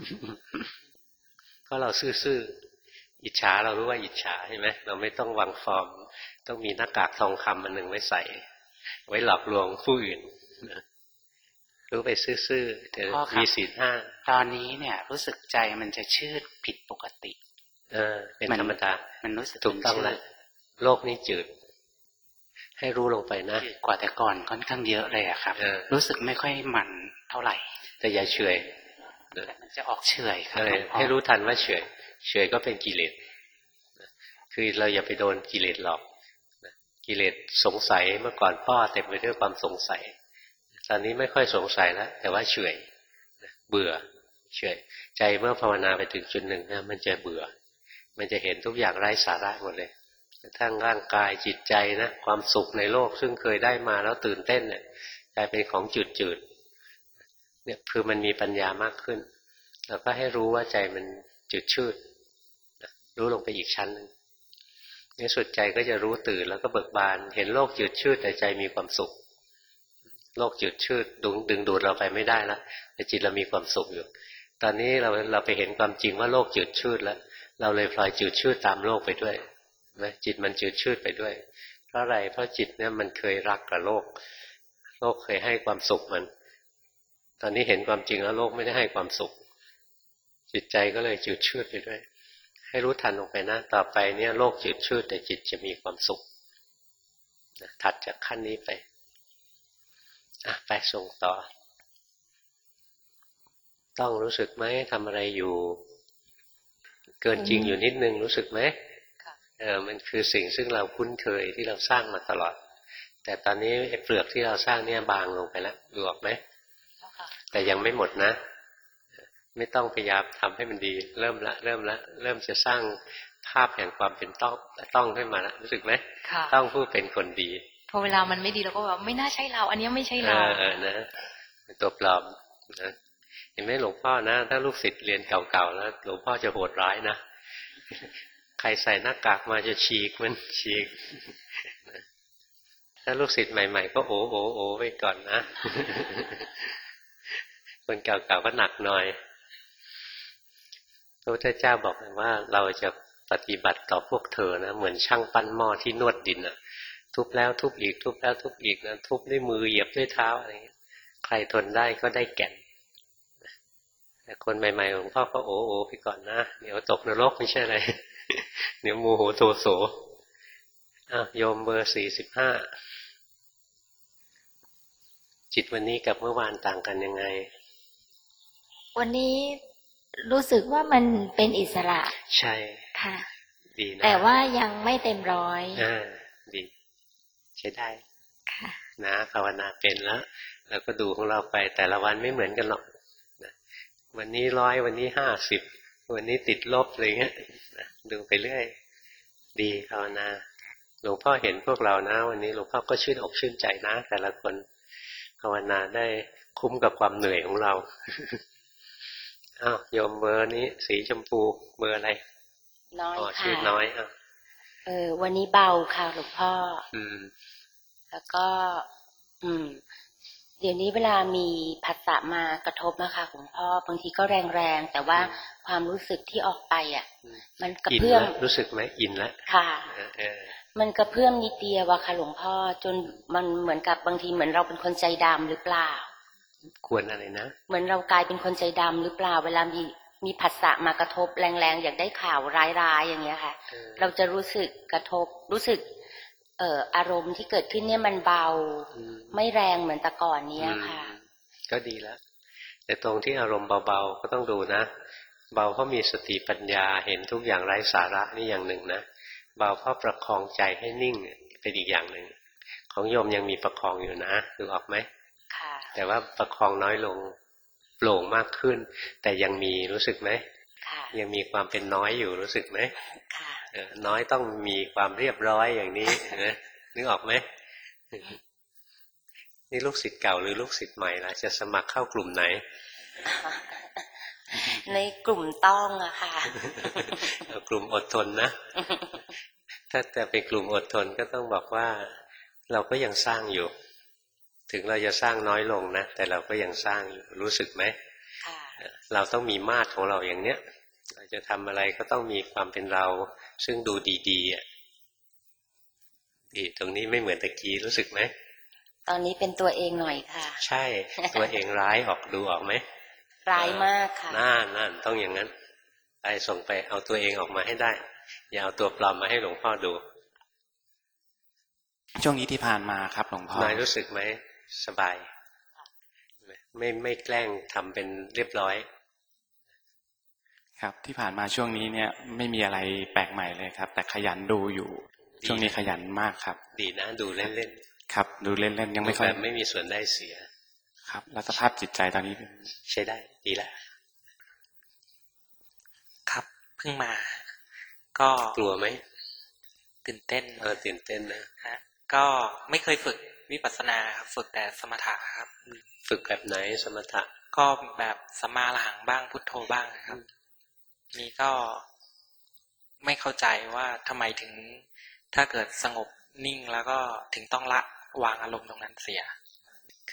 เพราะเราซื่อๆอิจฉาเรารู้ว่าอิจฉาใช่ไหมเราไม่ต้องวางฟอร์มต้องมีหน้ากากทองคำอันหนึ่งไว้ใส่ไว้หลอกลวงผู้อื่นรู้ไปซื่อๆแต่มีศีลห้า
ตอนนี้เนี่ยรู้สึกใจมันจะชืดผิดปกติ
เออเป็นธรรมดา
มันรู้สึก
ถูกต้องแล้วโลกนี้จืดให้รู้ลงไปนะ
กว่าแต่ก่อนค่อนข้างเยอะเลยอะครับรู้สึกไม่ค่อยมันเท่าไหร่
แต่อย่าเฉย
มันจะออกเฉยครับ
ให้รู้ทันว่าเฉยเฉยก็เป็นกิเลสคือเราอย่าไปโดนกิเลสหลอกกิเลสสงสัยเมื่อก่อนพ่อเต็มไปด้วยความสงสัยตอนนี้ไม่ค่อยสงสัยแล้วแต่ว่าเฉยเบื่อเฉยใจเมื่อภาวนาไปถึงจุดหนึ่งนะมันจะเบื่อมันจะเห็นทุกอย่างไร้สาระหมดเลยทั้งร่างกายจิตใจนะความสุขในโลกซึ่งเคยได้มาแล้วตื่นเต้นเนี่ยกลายเป็นของจืดๆเนี่ยคือมันมีปัญญามากขึ้นแล้วก็ให้รู้ว่าใจมันจืดชืดรู้ลงไปอีกชั้นนึงในสุดใจก็จะรู้ตื่นแล้วก็เบิกบานเห็นโลกจืดชืดแต่ใจมีความสุขโลกจืดชืดดึงดึงดูดเราไปไม่ได้แล้วแต่จิตเรามีความสุขอยู่ตอนนี้เราเราไปเห็นความจริงว่าโลกจืดชืดแล้วเราเลยพลอยจืดชืดตามโลกไปด้วยนะจิตมันจืดชืดไปด้วยเพราะอะไรเพราะจิตเนี่ยมันเคยรักกับโลกโลกเคยให้ความสุขมันตอนนี้เห็นความจริงแล้วโลกไม่ได้ให้ความสุขจิตใจก็เลยจืดชืดไปด้วยให้รู้ทันลงไปนะต่อไปเนี่ยโลกจืดชืดแต่จิตจะมีความสุขถัดจากขั้นนี้ไปอ่ะไปส่งต่อต้องรู้สึกไหมทำอะไรอยู่เกินจริงอยู่นิดนึงรู้สึกไหมเออมันคือสิ่งซึ่งเราคุ้นเคยที่เราสร้างมาตลอดแต่ตอนนี้ไอ้เปลือกที่เราสร้างเนี่ยบางลงไปแล้วดูออกไหมแต่ยังไม่หมดนะไม่ต้องพยายามทำให้มันดีเริ่มละเริ่มละเริ่มจะสร้างภาพแห่งความเป็นต้องต้องขึ้นมาแล้วรู้สึกไหมต้องผู้เป็นคนดี
พอเวลามันไม่ดีเราก็แบบไม่น่าใช่เราอันนี้ไม่ใช่เรา
เออนะตัวปลอมนะเห็นไหมหลวงพ่อนะถ้าลูกศิษย์เรียนเก่าๆแล้วหลวงพ่อจะโหดร้ายนะใครใส่หน้ากากมาจะฉีกมันฉีกถ้าลูกศิษย์ใหม่ๆก็โอ้โอ้โอ้ไว้ก่อนนะคนเก่าๆก็หนักหน่อยพระพุทธเจ้าบอกว่าเราจะปฏิบัติต่อพวกเธอนะเหมือนช่างปั้นหม้อที่นวดดินอะทุบแล้วทุบอีกทุบแล้วทุบอีกนะทุบด้วยมือเหยียบด้วยเท้าอะไรอย่างเงี้ยใครทนได้ก็ได้แก่นแต่คนใหม่ๆหลวงพ่อก็โอ้โอ้ไปก่อนนะเดี๋ยวตกนรกไม่ใช่อะไรเดี๋ยวโมโหโทโสอ้าวโยมเบอร์สี่สิบห้าจิตวันนี้กับเมื่อวานต่างกันยังไง
วันนี้รู้สึกว่ามันเป็นอิสระ
ใช่
ค่ะ
ดีนะ
แต่ว่ายังไม่เต็มร้อย
อ่าดีใช้ได้ค่ะนะภาวนาเป็นแล้วเราก็ดูของเราไปแต่ละวันไม่เหมือนกันหรอกนะวันนี้ร้อยวันนี้ห้าสิบวันนี้ติดลบอะไรเงี้ยนะดูไปเรื่อยดีภาวนาหลวงพ่อเห็นพวกเรานะวันนี้หลวงพ่อก็ชื่นอกชื่นใจนะแต่ละคนภาวนาได้คุ้มกับความเหนื่อยของเราอ้าวโยมเบอร์นี้สีชมพูเบอร์อะไร
น้อยค่ะ
ชื่อน้อยอ่ะ
เออวันนี้เบาค่ะหลวงพ่อ
อืม
แล้วก็ อืม เดี๋ยวนี้เวลามีผัสสะมากระทบนะคะหลวงพ่อบางทีก็แรงๆแต่ว่าความรู้สึกที่ออกไปอ่ะมันกระเพื่อม
รู้สึกไหมอินแล้ว
ค่ะมันกระเพื่อมนิดเดียวอะค่ะหลวงพ่อจนมันเหมือนกับบางทีเหมือนเราเป็นคนใจดำหรือเปล่า
ควรอะไรนะ
เหมือนเรากลายเป็นคนใจดำหรือเปล่าเวลามีมีผัสสะมากระทบแรงๆอยากได้ข่าวร้ายๆอย่างเงี้ยค่ะเราจะรู้สึกกระทบรู้สึกเอ่ออารมณ์ที่เกิดขึ้นเนี่ยมันเบาไม่แรงเหมือนแต่ก่อนนี้ค่ะ
ก็ดีแล้วแต่ตรงที่อารมณ์เบาๆก็ต้องดูนะเบาเพราะมีสติปัญญาเห็นทุกอย่างไร้สาระนี่อย่างหนึ่งนะเบาเพราะประคองใจให้นิ่งเป็นอีกอย่างหนึ่งของโยมยังมีประคองอยู่นะดูออกไหม
ค่ะ
แต่ว่าประคองน้อยลงโปร่งมากขึ้นแต่ยังมีรู้สึกไหม
ค่ะ
ยังมีความเป็นน้อยอยู่รู้สึกไหม
ค่ะ
น้อยต้องมีความเรียบร้อยอย่างนี้นะนึกออกไหมนี่ลูกศิษย์เก่าหรือลูกศิษย์ใหม่ล่ะจะสมัครเข้ากลุ่มไหน
ในกลุ่มต้องอะค่ะ
กลุ่มอดทนนะถ้าแต่เป็นกลุ่มอดทนก็ต้องบอกว่าเราก็ยังสร้างอยู่ถึงเราจะสร้างน้อยลงนะแต่เราก็ยังสร้างอยู่รู้สึกไหมเราต้องมีมาตรของเราอย่างเนี้ยเราจะทำอะไรก็ต้องมีความเป็นเราซึ่งดูดีๆอ่ะดีตรงนี้ไม่เหมือนตะกี้รู้สึกไหม
ตอนนี้เป็นตัวเองหน่อยค่ะ
ใช่ตัวเองร้ายออกดูออกไหม
ร้ายมากค่ะ
น่านั่นต้องอย่างนั้นไปส่งไปเอาตัวเองออกมาให้ได้อย่าเอาตัวปลอมมาให้หลวงพ่อดู
ช่วงนี้ที่ผ่านมาครับหลวงพ่อน
ายรู้สึกไหมสบายไม่ไม่แกล้งทำเป็นเรียบร้อย
ครับที่ผ่านมาช่วงนี้เนี่ยไม่มีอะไรแปลกใหม่เลยครับแต่ขยันดูอยู่ช่วงนี้ขยันมากครับ
ดีนะดูเล่น
ๆครับดูเล่นๆยังไม่ค่อย
ไม่มีส่วนได้เสีย
ครับแล้วสภาพจิตใจตอนนี้
ใช้ได้ดีแล้ว
ครับเพิ่งมาก็
กลัวไหม
ตื่นเต้น
เออตื่นเต้นนะ
ฮะก็ไม่เคยฝึกวิปัสสนาครับฝึกแต่สมถะครับ
ฝึกแบบไหนสมถะ
ก็แบบสัมมาอรหังบ้างพุทโธบ้างครับนี่ก็ไม่เข้าใจว่าทำไมถึงถ้าเกิดสงบนิ่งแล้วก็ถึงต้องละวางอารมณ์ตรงนั้นเสีย
ค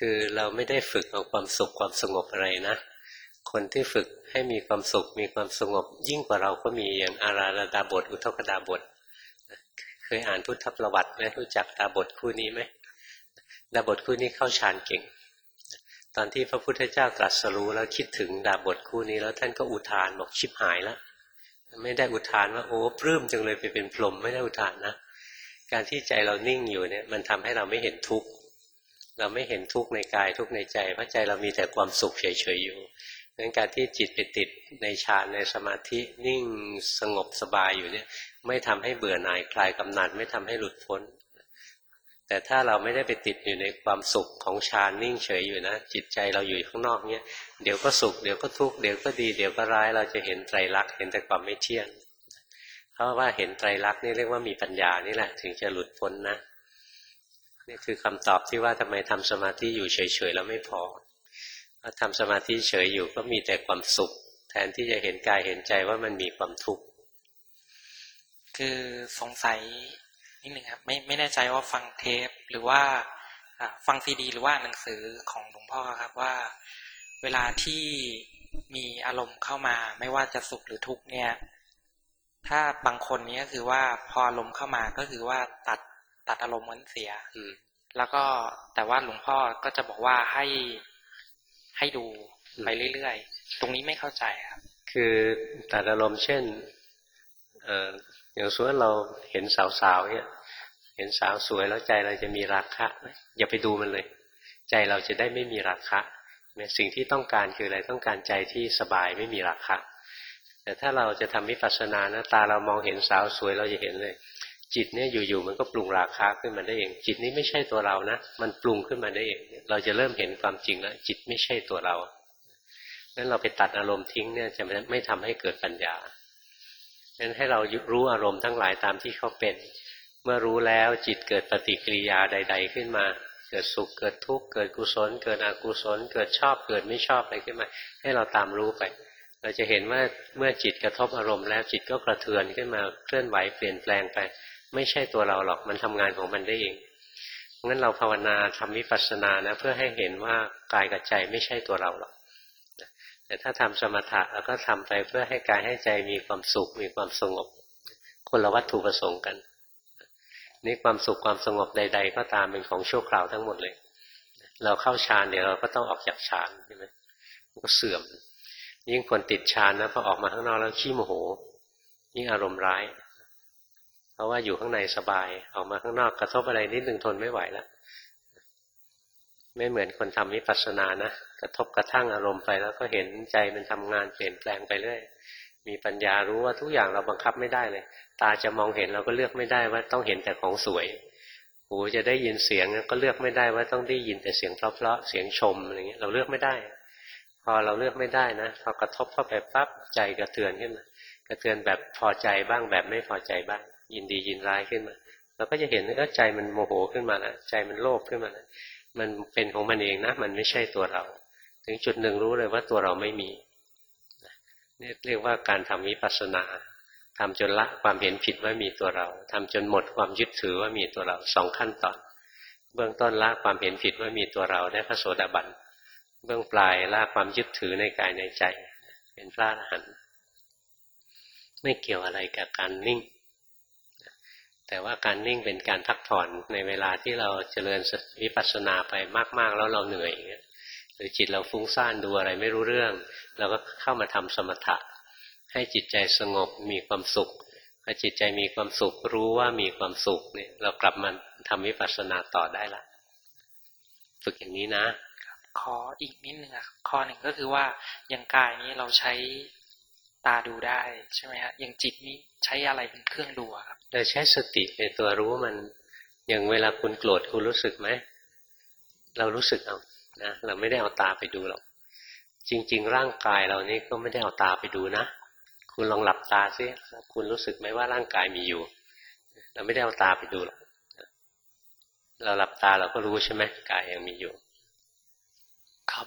คือเราไม่ได้ฝึกเอาความสุขความสงบอะไรนะคนที่ฝึกให้มีความสุขมีความสงบยิ่งกว่าเราก็มีอย่างอาราระดาบทอุทกดาบทเคยอ่านพุทธประวัติไหมรู้จักดาบทคู่นี้ไหมดาบทคู่นี้เข้าฌานเก่งตอนที่พระพุทธเจ้าตรัสรู้แล้วคิดถึงดาบทคู่นี้แล้วท่านก็อุทานบอกชิบหายแล้วไม่ได้อุทานว่าโอ้ปลื้มจังเลยไปเป็นพรหมไม่ได้อุทานนะการที่ใจเรานิ่งอยู่เนี่ยมันทำให้เราไม่เห็นทุกข์เราไม่เห็นทุกข์ในกายทุกข์ในใจเพราะใจเรามีแต่ความสุขเฉยๆอยู่งั้นการที่จิตไปติดในฌานในสมาธินิ่งสงบสบายอยู่เนี่ยไม่ทำให้เบื่อหน่ายคลายกำหนัดไม่ทำให้หลุดพ้นแต่ถ้าเราไม่ได้ไปติดอยู่ในความสุขของฌานนิ่งเฉยอยู่นะจิตใจเราอยู่ข้างนอกเนี่ยเดี๋ยวก็สุขเดี๋ยวก็ทุกข์เดี๋ยวก็ดีเดี๋ยวก็ร้ายเราจะเห็นไตรลักษณ์เห็นแต่ความไม่เที่ยงเพราะว่าเห็นไตรลักษณ์นี่เรียกว่ามีปัญญานี่แหละถึงจะหลุดพ้นนะนี่คือคำตอบที่ว่าทำไมทำสมาธิอยู่เฉยๆแล้วไม่พอถ้าทำสมาธิเฉยอยู่ก็มีแต่ความสุขแทนที่จะเห็นกายเห็นใจว่ามันมีความทุกข์
คือสงสัยนิดนึงครับไม่ไม่แน่ใจว่าฟังเทปหรือว่าฟังซีดีหรือว่าหนังสือของหลวงพ่อครับว่าเวลาที่มีอารมณ์เข้ามาไม่ว่าจะสุขหรือทุกข์เนี่ยถ้าบางคนนี้ก็คือว่าพออารมณ์เข้ามาก็คือว่าตัดตัดอารมณ์นั้นเสียแล้วก็แต่ว่าหลวงพ่อก็จะบอกว่าให้ให้ดูไปเรื่อยๆตรงนี้ไม่เข้าใจครับ
คือตัดอารมณ์เช่นเอ่ออย่างสมมติเราเห็นสาวๆเนี่ยเห็นสาวสวยแล้วใจเราจะมีราคะไหมอย่าไปดูมันเลยใจเราจะได้ไม่มีราคะเนี่ยสิ่งที่ต้องการคืออะไรต้องการใจที่สบายไม่มีราคะแต่ถ้าเราจะทำวิปัสสนานะตาเรามองเห็นสาวสวยเราจะเห็นเลยจิตเนี่ยอยู่ๆมันก็ปรุงราคะขึ้นมาได้เองจิตนี้ไม่ใช่ตัวเรานะมันปรุงขึ้นมาได้เองเราจะเริ่มเห็นความจริงแล้วจิตไม่ใช่ตัวเรางั้นเราไปตัดอารมณ์ทิ้งเนี่ยจะไม่ทำให้เกิดปัญญางั้นให้เรารู้อารมณ์ทั้งหลายตามที่เขาเป็นเมื่อรู้แล้วจิตเกิดปฏิกิริยาใดๆขึ้นมาเกิดสุขเกิดทุกข์เกิดกุศลเกิดอกุศลเกิดชอบเกิดไม่ชอบอะไรขึ้นมาให้เราตามรู้ไปเราจะเห็นว่าเมื่อจิตกระทบอารมณ์แล้วจิตก็กระเทือนขึ้นมาเคลื่อนไหวเปลี่ยนแปลงไปไม่ใช่ตัวเราหรอกมันทำงานของมันได้เองงั้นเราภาวนาทำวิปัสสนานะเพื่อให้เห็นว่ากายกับใจไม่ใช่ตัวเราหรอกแต่ถ้าทำสมถะเราก็ทำไปเพื่อให้กายให้ใจมีความสุขมีความสงบคนละวัตถุประสงค์กันนี่ความสุขความสงบใดๆก็ตามเป็นของชั่วคราวทั้งหมดเลยเราเข้าฌานเดี๋ยวเราก็ต้องออกจากฌานใช่ไหมมันก็เสื่อมยิ่งคนติดฌานนะพอออกมาข้างนอกแล้วขี้โมโหยิ่งอารมณ์ร้ายเพราะว่าอยู่ข้างในสบายออกมาข้างนอกกระทบอะไรนิดนึงทนไม่ไหวแล้วไม่เหมือนคนทำวิปัสสนานะกระทบกระทั่งอารมณ์ไปแล้วก็เห็นใจมันทำงานเปลี่ยนแปลงไปเรื่อยมีปัญญารู้ว่าทุกอย่างเราบังคับไม่ได้เลยตาจะมองเห็นเราก็เลือกไม่ได้ว่าต้องเห็นแต่ของสวยหูจะได้ยินเสียงก็เลือกไม่ได้ว่าต้องได้ยินแต่เสียงเพราะๆเสียงชมอะไรเงี้ยเราเลือกไม่ได้พอเราเลือกไม่ได้นะพอกระทบเข้าไปปั๊บใจกระเทือนขึ้นมากระเทือนแบบพอใจบ้างแบบไม่พอใจบ้างยินดียินร้ายขึ้นมาเราก็จะเห็นว่าใจมันโมโหขึ้นมานะใจมันโลภขึ้นมานะมันเป็นของมันเองนะมันไม่ใช่ตัวเราถึงจุดหนึ่งรู้เลยว่าตัวเราไม่มีนี่เรียกว่าการทำวิปัสสนาทำจนละความเห็นผิดว่ามีตัวเราทำจนหมดความยึดถือว่ามีตัวเราสองขั้นตอนเบื้องต้นละความเห็นผิดว่ามีตัวเราได้พระโสดาบันเบื้องปลายละความยึดถือในกายในใจเป็นพระอรหันต์ไม่เกี่ยวอะไรกับการนิ่งแต่ว่าการนิ่งเป็นการพักผ่อนในเวลาที่เราเจริญวิปัสสนาไปมากๆแล้วเราเหนื่อยหรือจิตเราฟุ้งซ่านดูอะไรไม่รู้เรื่องเราก็เข้ามาทำสมถะให้จิตใจสงบมีความสุขพอจิตใจมีความสุขรู้ว่ามีความสุขเนี่ยเรากลับมาทำวิปัสสนาต่อได้ละฝึกอย่างนี้นะ
ขออีกนิดนึงข้อหนึ่งก็คือว่าอย่างกายนี้เราใช้ตาดูได้ใช่ไหมฮะอย่างจิตนี้ใช้อะไรเป็นเครื่องดูครับ
เราใช้สติเป็นตัวรู้มันอย่างเวลาคุณโกรธคุณรู้สึกไหมเรารู้สึกเอานะเราไม่ได้เอาตาไปดูหรอกจริงๆร่างกายเรานี่ก็ไม่ได้เอาตาไปดูนะคุณลองหลับตาซิคุณรู้สึกไหมว่าร่างกายมีอยู่เราไม่ได้เอาตาไปดูหรอกเราหลับตาเราก็รู้ใช่ไหมกายยังมีอยู่
ครับ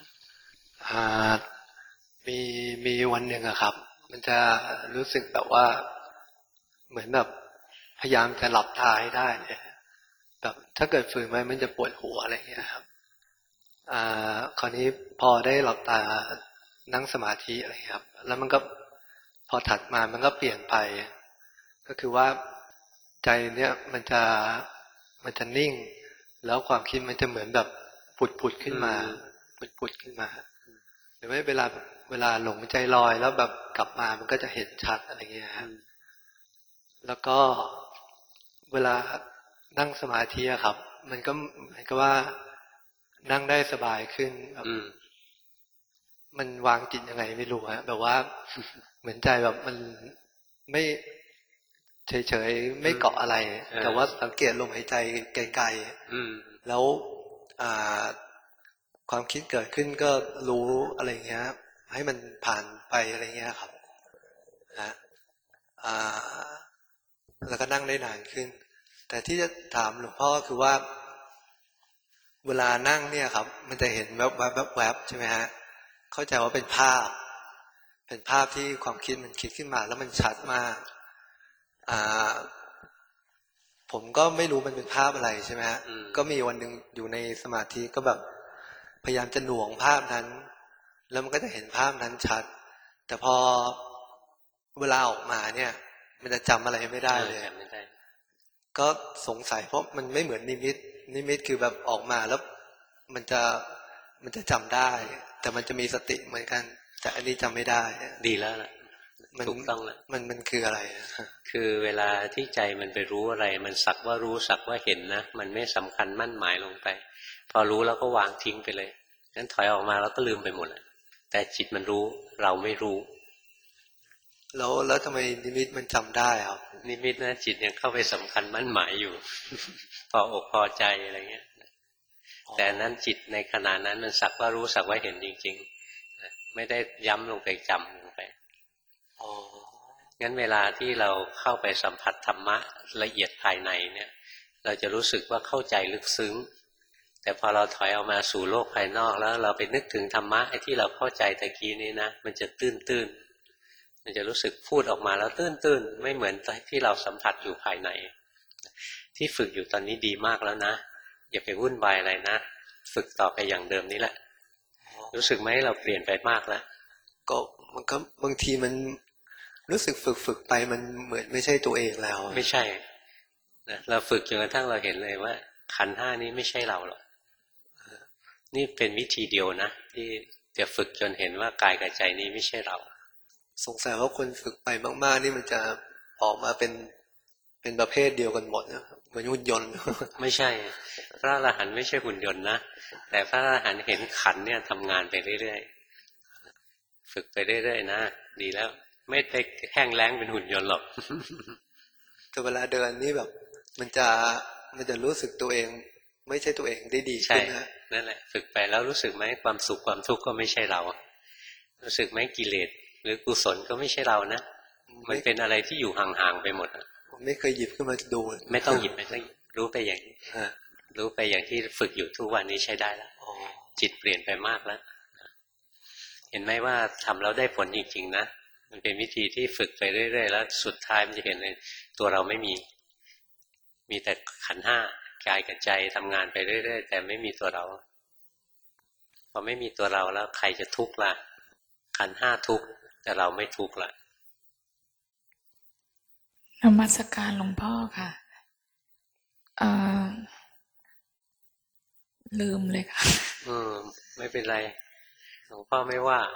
มีมีวันหนึ่งอะครับมันจะรู้สึกแบบว่าเหมือนแบบพยายามจะหลับตาให้ได้เนี่ยแบบถ้าเกิดฝืนไว้มันจะปวดหัวอะไรอย่างเงี้ยครับอ่าคราวนี้พอได้หลับตานั่งสมาธิอะไรครับแล้วมันก็พอถัดมามันก็เปลี่ยนไปก็คือว่าใจเนี่ยมันจะมันจะนิ่งแล้วความคิดมันจะเหมือนแบบผุดผุดขึ้นมาผุดผุดขึ้นมาหรือไม่เวลาเวลาหลงใจลอยแล้วแบบกลับมามันก็จะเห็นชัดอะไรเงี้ยครับแล้วก็เวลานั่งสมาธิอะครับมันก็เหมือนกับว่านั่งได้สบายขึ้นแบบมันวางจิตยังไงไม่รู้ฮะแบบว่าเหมือนใจแบบมันไม่เฉยๆไม่เกาะอะไรแต่ว่าสังเกตลมหายใจไกลๆแล้วความคิดเกิดขึ้นก็รู้อะไรเงี้ยให้มันผ่านไปอะไรเงี้ยครับนะแล้วก็นั่งได้นานขึ้นแต่ที่จะถามหลวงพ่อคือว่าเวลานั่งเนี่ยครับมันจะเห็นแวบแวบแวบแวบใช่ไหมฮะเข้าใจว่าเป็นภาพเป็นภาพที่ความคิดมันคิดขึ้นมาแล้วมันชัดมากอ่าผมก็ไม่รู้มันเป็นภาพอะไรใช่ไหมฮะก็มีวันหนึ่งอยู่ในสมาธิก็แบบพยายามจะหน่วงภาพนั้นแล้วมันก็จะเห็นภาพนั้นชัดแต่พอเวลาออกมาเนี่ยมันจะจำอะไรไม่ได้เลยก็สงสัยเพราะมันไม่เหมือนนิมิตนิมิตคือแบบออกมาแล้วมันจะมันจะจำได้แต่มันจะมีสติเหมือนกันแต่อันนี้จำไม่ได้
ดีแล้วล่ะถูกต้องแล้ว
มันมันคืออะไร
คือเวลาที่ใจมันไปรู้อะไรมันสักว่ารู้สักว่าเห็นนะมันไม่สำคัญมั่นหมายลงไปพอรู้แล้วก็วางทิ้งไปเลยงั้นถอยออกมาแล้วก็ลืมไปหมดแต่จิตมันรู้เราไม่รู้
แล้วแล้วทำไมนิมิตมันจำได้ครับ
นิมิตนะจิตยังเข้าไปสำคัญมั่นหมายอยู่ พออกพอใจอะไรเงี้ยแต่นั้นจิตในขณะนั้นมันสักว่ารู้สักว่าเห็นจริงๆไม่ได้ย้ำลงไปจำลงไปอ๋องั้นเวลาที่เราเข้าไปสัมผัสธรรมะละเอียดภายในเนี่ยเราจะรู้สึกว่าเข้าใจลึกซึ้งแต่พอเราถอยออกมาสู่โลกภายนอกแล้วเราไปนึกถึงธรรมะไอ้ที่เราเข้าใจตะกี้นี้นะมันจะตื้นๆมันจะรู้สึกพูดออกมาแล้วตื้นๆไม่เหมือนที่เราสัมผัสอยู่ภายในที่ฝึกอยู่ตอนนี้ดีมากแล้วนะอย่าไปวุ่นวายอะไรนะฝึกต่อไปอย่างเดิมนี่แหละรู้สึกไหมเราเปลี่ยนไปมากแล้ว
ก็มันก็บางทีมันรู้สึกฝึกฝึกไปมันเหมือนไม่ใช่ตัวเองแล้ว
ไม่ใช่นะเราฝึกจนกระทั่งเราเห็นเลยว่าขันธ์ห้านี้ไม่ใช่เราหรอกนี่เป็นวิธีเดียวนะที่จะฝึกจนเห็นว่ากายกับใจนี้ไม่ใช่เรา
สงสัยว่าคนฝึกไปมากๆนี่มันจะออกมาเป็นเป็นประเภทเดียวกันหมดนะเหมือนหุ่นยนต์
ไม่ใช่พระอรหันต์ไม่ใช่หุ่นยนต์นะแต่พระอรหันต์เห็นขันธ์เนี่ยทำงานไปเรื่อยๆฝึกไปเรื่อยๆนะดีแล้วไม่ได้แห้งแล้งเป็นหุ่นยนต์หรอก
แต่เวลาเดินนี่แบบมันจะมันจะรู้สึกตัวเองไม่ใช่ตัวเองได้ดีขึ้นนะ
นั่นแหละฝึกไปแล้วรู้สึกไหมความสุขความทุกข์ก็ไม่ใช่เรารู้สึกไหมกิเลสหรือกุศลก็ไม่ใช่เรานะมันเป็นอะไรที่อยู่ห่างๆไปหมด
ผมไม่เคยหยิบขึ้นมาดู
ไม่ต้องหยิบไม่ต้องรู้ไปอย่างนี้รู้ไปอย่างที่ฝึกอยู่ทุกวันนี้ใช้ได้แล้วจิตเปลี่ยนไปมากแล้วเห็นไหมว่าทำแล้วได้ผลจริงๆนะมันเป็นวิธีที่ฝึกไปเรื่อยๆแล้วสุดท้ายมันจะเห็นเลยตัวเราไม่มีมีแต่ขันธ์ห้ากายกับใจทำงานไปเรื่อยๆแต่ไม่มีตัวเราพอไม่มีตัวเราแล้วใครจะทุกข์ล่ะขันธ์ห้าทุกข์แต่เราไม่ทุกข์ล่ะ
นมัสการหลวงพ่อค่ะเอ่อลืมเลยค่ะ
อืมไม่เป็นไรหลวงพ่อไม่ว่า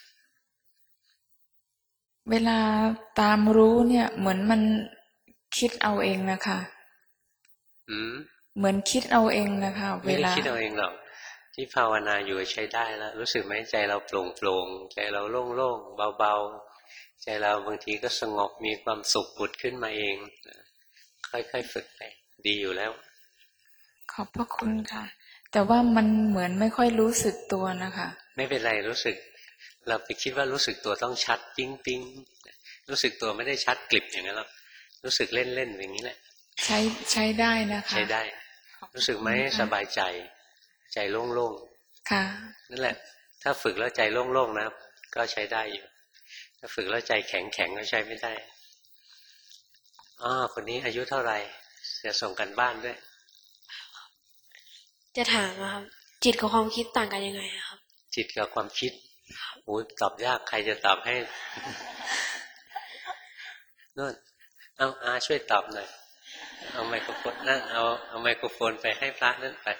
เวลาตามรู้เนี่ยเหมือนมันคิดเอาเองนะคะ
อืม
เหมือนคิดเอาเองนะคะเวลา
ไม่คิดเอาเองหรอกที่ภาวนาอยู่ใช้ได้แล้วรู้สึกไหมใจเราโปร่งโปร่งใจเราโล่งโล่งเบาเบาใจเราบางทีก็สงบมีความสุขผุดขึ้นมาเองค่อยๆฝึกไปดีอยู่แล้ว
ขอบพระคุณค่ะแต่ว่ามันเหมือนไม่ค่อยรู้สึกตัวนะคะ
ไม่เป็นไรรู้สึกเราไปคิดว่ารู้สึกตัวต้องชัดปิ๊งปิ๊งรู้สึกตัวไม่ได้ชัดกลิบอย่างนั้นหรอกรู้สึกเล่นเล่นอย่างนี้แหละ
ใช้ใช้ได้นะคะ
ใช้ได้รู้สึกไหมสบายใจใจโล่งโล่ง
ค่ะ
นั่นแหละถ้าฝึกแล้วใจโล่งโล่งนะก็ใช้ได้อยู่ถ้าฝึกแล้วใจแข็งแข็งก็ใช้ไม่ได้อ๋อคนนี้อายุเท่าไหร่จะส่งกันบ้านด้วย
จะถามครับจิตกับความคิดต่างกันยังไงครับ
จิตกับความคิดโอ้ตอบยากใครจะตอบให้นู่นเอาอาช่วยตอบหน่อยเอาไมโครโฟนนั่นเอาเอาไมโครโฟนไปให้พระนั่นไป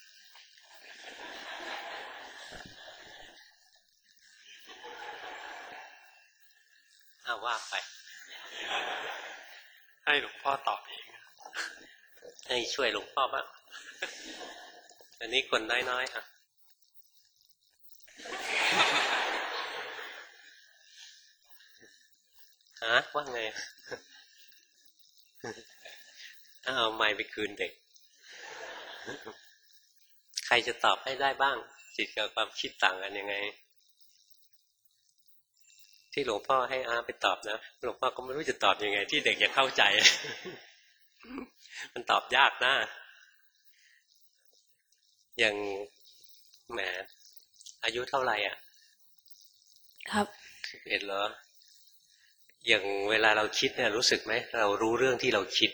เอาว่าไป
ให้หลวงพ่อตอบเอง
ให้ช่วยหลวงพ่อบ้างอันนี้คนน้อยๆอ่ะฮะว่าไงเอาไมค์ไปคืนเด็กใครจะตอบให้ได้บ้างจิตกับความคิดต่างกันยังไงที่หลวงพ่อให้อาไปตอบนะหลวงพ่อก็ไม่รู้จะตอบยังไงที่เด็กจะเข้าใจ มันตอบยากนะอย่างแหมอายุเท่าไหร่อ่ะ
ครับ
สิบเอ็ดเหรออย่างเวลาเราคิดเนี่ยรู้สึกไหมเรารู้เรื่องที่เราคิด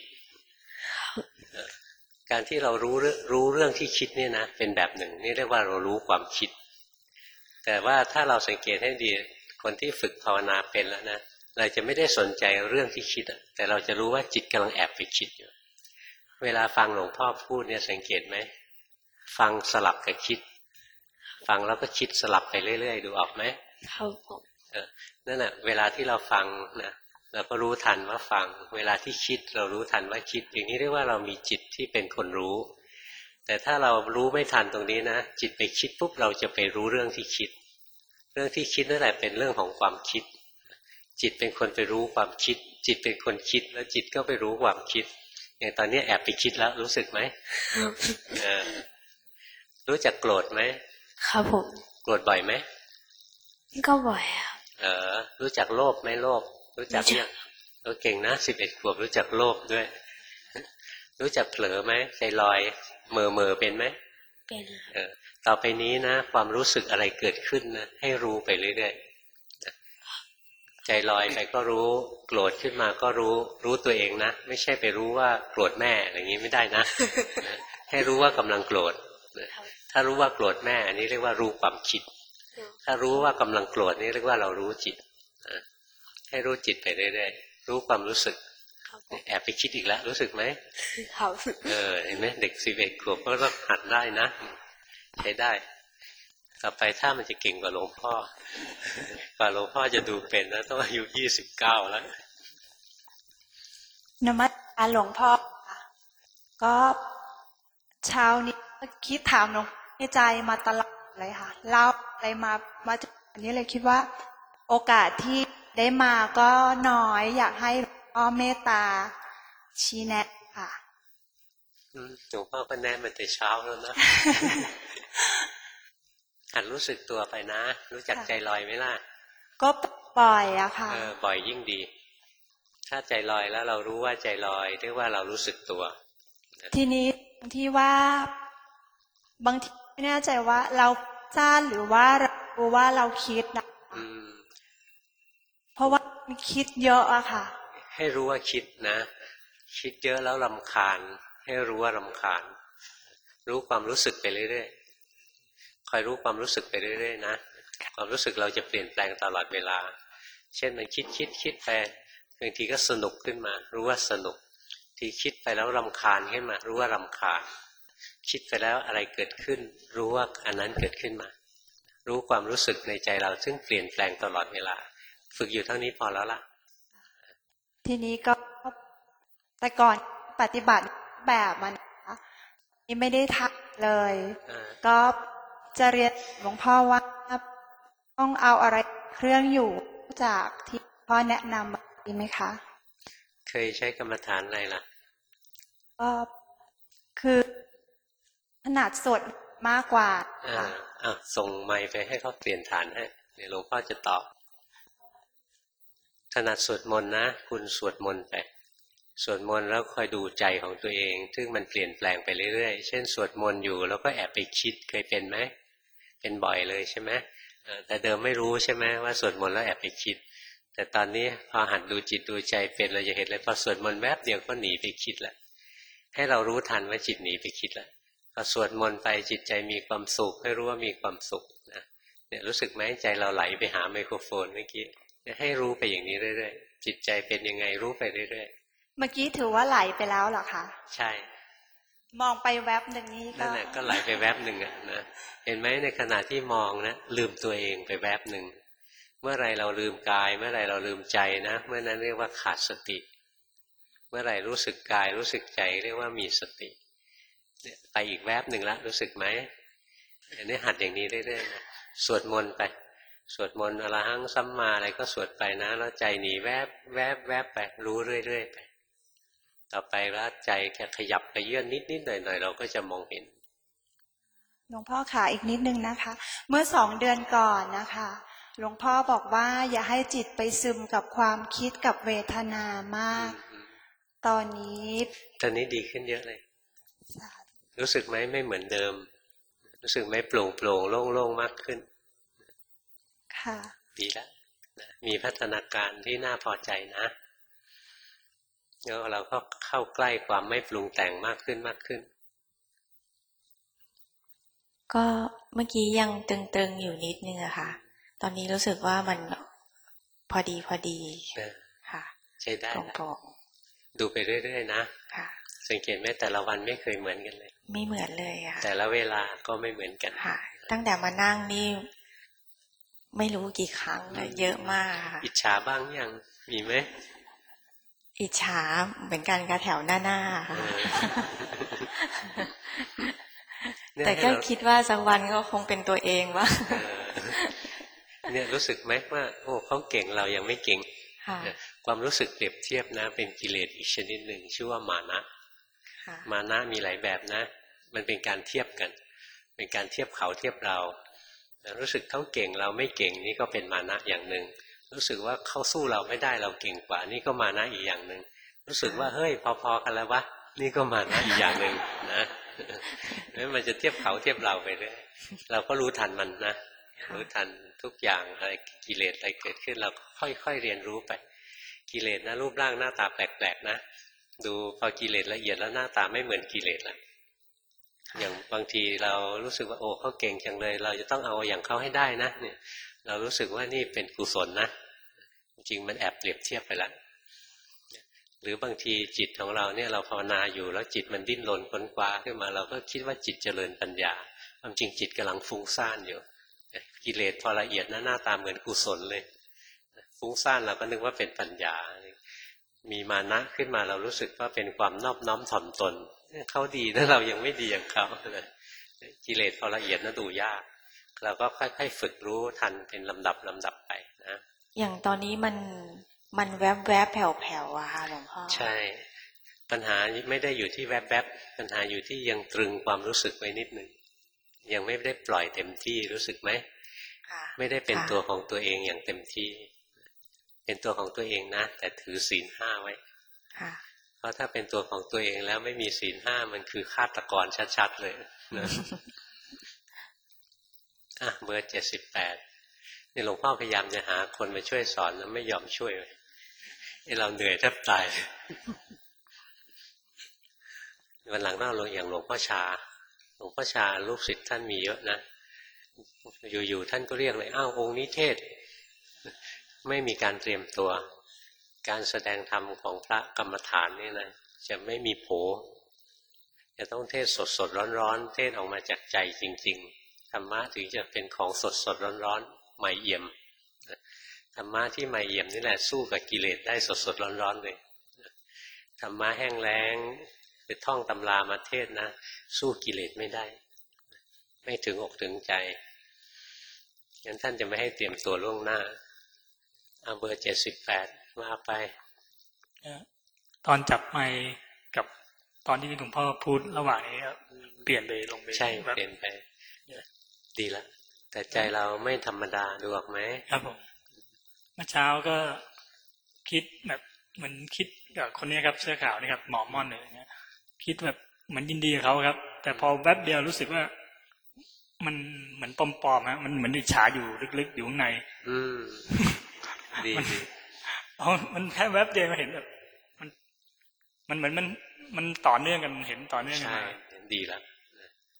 การที่เรารู้รู้เรื่องที่คิดเนี่ยนะเป็นแบบหนึ่งนี่เรียกว่าเรารู้ความคิดแต่ว่าถ้าเราสังเกตให้ดีคนที่ฝึกภาวนาเป็นแล้วนะเราจะไม่ได้สนใจเรื่องที่คิดแต่เราจะรู้ว่าจิตกำลังแอบไปคิดอยู่เวลาฟังหลวงพ่อพูดเนี่ยสังเกตไหมฟังสลับกับคิดฟังแล้วก็คิดสลับไปเรื่อยๆดูออกไหม
ครับผม
เออนั่นแหละเวลาที่เราฟังนะเราก็รู้ทันว่าฟังเวลาที่คิดเรารู้ทันว่าคิดอย่างนี้เรียกว่าเรามีจิตที่เป็นคนรู้แต่ถ้าเรารู้ไม่ทันตรงนี้นะจิตไปคิดปุ๊บเราจะไปรู้เรื่องที่คิดเรื่องที่คิดนั่นแหละเป็นเรื่องของความคิดจิตเป็นคนไปรู้ความคิดจิตเป็นคนคิดแล้วจิตก็ไปรู้ความคิดอย่างตอนนี้แอบไปคิดแล้วรู้สึกไหมเออรู้จักโกรธไหม
ครับผม
โกรธบ่อยไหม
ก็บ่อยครับ
เออรู้จักโลภไหมโลภรู้จักเนี่ยเราเก่งนะสิบเอ็ดขวบรู้จักโลภด้วยรู้จักเผลอไหมใจลอยเมื่อเมื่อเป็นไหม
เป็น
เออต่อไปนี้นะความรู้สึกอะไรเกิดขึ้นนะให้รู้ไปเรื่อยๆใจลอยไปก็รู้โกรธขึ้นมาก็รู้รู้ตัวเองนะไม่ใช่ไปรู้ว่าโกรธแม่อะไรอย่างนี้ไม่ได้นะให้รู้ว่ากำลังโกรธถ้ารู้ว่าโกรธแม่อันนี้เรียกว่ารู้ความคิดถ้ารู้ว่ากำลังโกรธนี่เรียกว่าเรารู้จิตให้รู้จิตไปเรื่อยๆรู้ความรู้สึกแอบไปคิดอีกแล้วรู้สึกไหม
ครับ
เออเห็นไหมเด็กสิบเอ็ดขวบก็ต้องหัดได้นะใช้ได้ต่อไปถ้ามันจะเก่งกว่าหลวงพ่อกว่าหลวงพ่อจะดูเป็นนะต้องอายุยี่สิบเก้าแล้ว
นมัสการหลวงพ่อก็เช้านี้คิดถามหลวงในใจมาตลอดเลยค่ะเล่าอะไรมามาจนอันนี้เลยคิดว่าโอกาสที่ได้มาก็น้อยอยากให้พ่อเมตตาชี้แนะค่ะ
หลวงพ่อก็แนะมันแต่เช้าแล้วนะหัดรู้สึกตัวไปนะรู้จักใจลอยไหมล่ะ
ก็บ่อยอะค่ะ
เออบ่อยยิ่งดีถ้าใจลอยแล้วเรารู้ว่าใจลอยเรียกว่าเรารู้สึกตัว
ทีนี้ที่ว่าบางทีไม่แน่ใจว่าเราซ่านหรือว่าเรารู้ว่าเราคิดนะเพราะว่ามันคิดเยอะอะค่ะ
ให้รู้ว่าคิดนะคิดเยอะแล้วรำคาญให้รู้ว่ารำคาญรู้ความรู้สึกไปเรื่อยๆคอยรู้ความรู้สึกไปเรื่อยๆนะความรู้สึกเราจะเปลี่ยนแปลงตลอดเวลาเช่นมันคิดคิดคิดไปบางทีก็สนุกขึ้นมารู้ว่าสนุกทีคิดไปแล้วรำคาญขึ้นมารู้ว่ารำคาญคิดไปแล้วอะไรเกิดขึ้นรู้ว่าอันนั้นเกิดขึ้นมารู้ความรู้สึกในใจเราซึ่งเปลี่ยนแปลงตลอดเวลาฝึกอยู่เท่านี้พอแล้วล่ะ
ทีนี้ก็แต่ก่อนปฏิบัติแบบมันนี่ไม่ได้ทักเลยก็จะเรียนหลวงพ่อว่าต้องเอาอะไรเครื่องอยู่จากที่พ่อแนะนำดีไหมคะ
เคยใช้กรรมฐานอะไรล่ะ
ก็คือถนัดสวดมากกว่า
อ่าอ่ะส่งไมค์ไปให้เขาเปลี่ยนฐานให้เดี๋ยวหลวงพ่อจะตอบถนัดสวดมนต์นะคุณสวดมนต์ไปสวดมนต์แล้วคอยดูใจของตัวเองซึ่งมันเปลี่ยนแปลงไปเรื่อยๆเช่นสวดมนต์อยู่แล้วก็แอบไปคิดเคยเป็นไหมเป็นบ่อยเลยใช่ไหมแต่เดิมไม่รู้ใช่ไหมว่าสวดมนต์แล้วแอบไปคิดแต่ตอนนี้พอหัดดูจิตดูใจเป็นเราจะเห็นเลยพอสวดมนต์แวบเดียวก็หนีไปคิดแล้วให้เรารู้ทันว่าจิตหนีไปคิดแล้วพอสวดมนต์ไปจิตใจมีความสุขให้รู้ว่ามีความสุขนะเนี่ยรู้สึกไหมใจเราไหลไปหาไมโครโฟนเมื่อกี้ให้รู้ไปอย่างนี้เรื่อยๆจิตใจเป็นยังไงรู้ไปเรื่อยๆ
เมื่อกี้ถือว่าไหลไปแล้วเหรอคะ
ใช่
มองไปแวบหนึ่งนี้ก็
นั่นแหละก็ไหลไปแวบหนึ่งอ่ะนะเห็นไหมในขณะที่มองนะลืมตัวเองไปแวบหนึ่งเมื่อไรเราลืมกายเมื่อไรเราลืมใจนะเมื่อนั้นเรียกว่าขาดสติเมื่อไรรู้สึกกายรู้สึกใจเรียกว่ามีสติไปอีกแวบหนึ่งละรู้สึกไหมอันนี้หัดอย่างนี้เรื่อยๆนะสวดมนต์ไปสวดมนต์อรหังสัมมาอะไรก็สวดไปนะแล้วใจหนีแวบแวบแวบไปรู้เรื่อยๆไปต่อไปแล้วใจแค่ขยับไปเยื่อนนิดๆหน่อยๆเราก็จะมองเห็น
หลวงพ่อขาอีกนิดนึงนะคะเมื่อสองเดือนก่อนนะคะหลวงพ่อบอกว่าอย่าให้จิตไปซึมกับความคิดกับเวทนามากตอนนี้
ตอนนี้ดีขึ้นเยอะเลยรู้สึกไหมไม่เหมือนเดิมรู้สึกไหมโปร่งโปร่งโล่งโล่งมากขึ้น
ค่ะ
ดีแล้วมีพัฒนาการที่น่าพอใจนะแล้วเราก็เข้าใกล้ความไม่ปรุงแต่งมากขึ้นมากขึ้น
ก็เมื่อกี้ยังตึงๆอยู่นิดนึงอะค่ะตอนนี้รู้สึกว่ามันพอดีพอดีค่ะ
ใช้ได้
ตรง
ๆดูไปเรื่อยๆนะ
ค่ะ
สังเกตไหมแต่ละวันไม่เคยเหมือนกันเลย
ไม่เหมือนเลยอะ
แต่ละเวลาก็ไม่เหมือนกัน
ค่ะตั้งแต่มานั่งนี่ไม่รู้กี่ครั้งเลยเยอะมากค่ะ
อิจฉาบ้างยังมีไหม
อิจฉาเหมือนกันค่ะแถวหน้าๆค่ะแต่ก็คิดว่าสักวันก็คงเป็นตัวเองว่า
เนี่ยรู้สึกไหมว่าโอ้เขาเก่งเรายังไม่เก่งความรู้สึกเปรียบเทียบนะเป็นกิเลสอีกชนิดหนึ่งชื่อว่ามานะมานะมีหลายแบบนะมันเป็นการเทียบกันเป็นการเทียบเขาเทียบเรารู้สึกเขาเก่งเราไม่เก่งนี่ก็เป็นมานะอย่างหนึ่งรู้สึกว่าเขาสู้เราไม่ได้เราเก่งกว่านี่ก็มานะอีกอย่างหนึ่งรู้สึกว่าเฮ้ยพอๆกันแล้ววะนี่ก็มานะอีกอย่างหนึ่งนะแล้วมันจะเทียบเขาเทียบเราไปเรื่อยเราก็รู้ทันมันนะรู้ทันทุกอย่างอะไรกิเลสอะไรเกิดขึ้นเราค่อยๆเรียนรู้ไปกิเลสนะรูปร่างหน้าตาแปลกๆนะดูพอกิเลสละเอียดแล้วหน้าตาไม่เหมือนกิเลสละอย่างบางทีเรารู้สึกว่าโอ้เขาเก่งจังเลยเราจะต้องเอาอย่างเขาให้ได้นะเนี่ยเรารู้สึกว่านี่เป็นกุศลนะจริงๆมันแอบเปรียบเทียบไปแล้วหรือบางทีจิตของเราเนี่ยเราภาวนาอยู่แล้วจิตมันดิ้นรนค้นคว้าขึ้นมาเราก็คิดว่าจิตเจริญปัญญาความจริงจิตกำลังฟุ้งซ่านอยู่กิเลสพอละเอียดนะหน้าตาเหมือนกุศลเลยฟุ้งซ่านเราก็นึกว่าเป็นปัญญามีมานะขึ้นมาเรารู้สึกว่าเป็นความนอบน้อมถ่อมตนเขาดีนะเรายังไม่ดีอย่างเขากิเลสพอละเอียดนะดูยากเราก็ค่อยๆฝึกรู้ทันเป็นลำดับลำดับไปนะ
อย่างตอนนี้มันมันแวบแวบแผ่วแผ่วอะค่ะหลวงพ่อ
ใช่ปัญหาไม่ได้อยู่ที่แวบแวบปัญหาอยู่ที่ยังตรึงความรู้สึกไว้นิดหนึ่งยังไม่ได้ปล่อยเต็มที่รู้สึกไหมไม่ได้เป็นตัวของตัวเองอย่างเต็มที่เป็นตัวของตัวเองนะแต่ถือศีลห้าไว้เพราะถ้าเป็นตัวของตัวเองแล้วไม่มีศีลห้ามันคือฆาตกรชัดๆเลยนะอ่ะเบอร์เจ็ดสิบแปดนี่หลวงพ่อพยายามจะหาคนมาช่วยสอนแล้วไม่ยอมช่วยเลยเราเหนื่อยแทบตายวันหลังเราลงอย่างหลวงพ่อชาหลวงพ่อชาลูกศิษย์ท่านมีเยอะนะอยู่ๆท่านก็เรียกเลยอ้าวองค์นี้เทศไม่มีการเตรียมตัวการแสดงธรรมของพระกรรมฐานนี่นะจะไม่มีโผจะต้องเทศสดๆร้อนๆเทศออกมาจากใจจริงๆธรรมะถึงจะเป็นของสดๆร้อนๆใหม่เอี่ยมธรรมะที่ใหม่เอี่ยมนี่แหละสู้กับกิเลสได้สดๆร้อนๆเลยธรรมะแห้งแล้งไปท่องตำรามาเทศนะสู้กิเลสไม่ได้ไม่ถึงอกถึงใจงั้นท่านจะไม่ให้เตรียมตัวล่วงหน้าเอาเบอร์เจ็ดสิบแปดมาไป
ตอนจับไมค์กับตอนที่หลวงพ่อพูดระหว่างนี้เปลี่ยนไปลงไป
ใช่เปลี่ยนไปดีแล้วแต่ใจเราไม่ธรรมดาดูออกไหม
ครับผมเมื่อเช้าก็คิดแบบเหมือนคิดกับคนนี้ครับเสื้อขาวนี่ครับหมอม่อนเลยเนี่ยคิดแบบเหมือนยินดีกับเขาครับแต่พอแวบเดียวรู้สึกว่ามันเหมือนปลอมๆฮะมันเหมือนอิจฉาอยู่ลึกๆอยู่ข้างใน
อืมดี
อ๋อมันแค่แวบเดียวมาเห็นแบบมันมันเหมือนมันมันต่อเนื่องกันเห็นต่อเนื่องกัน
ใช่ดีแล้ว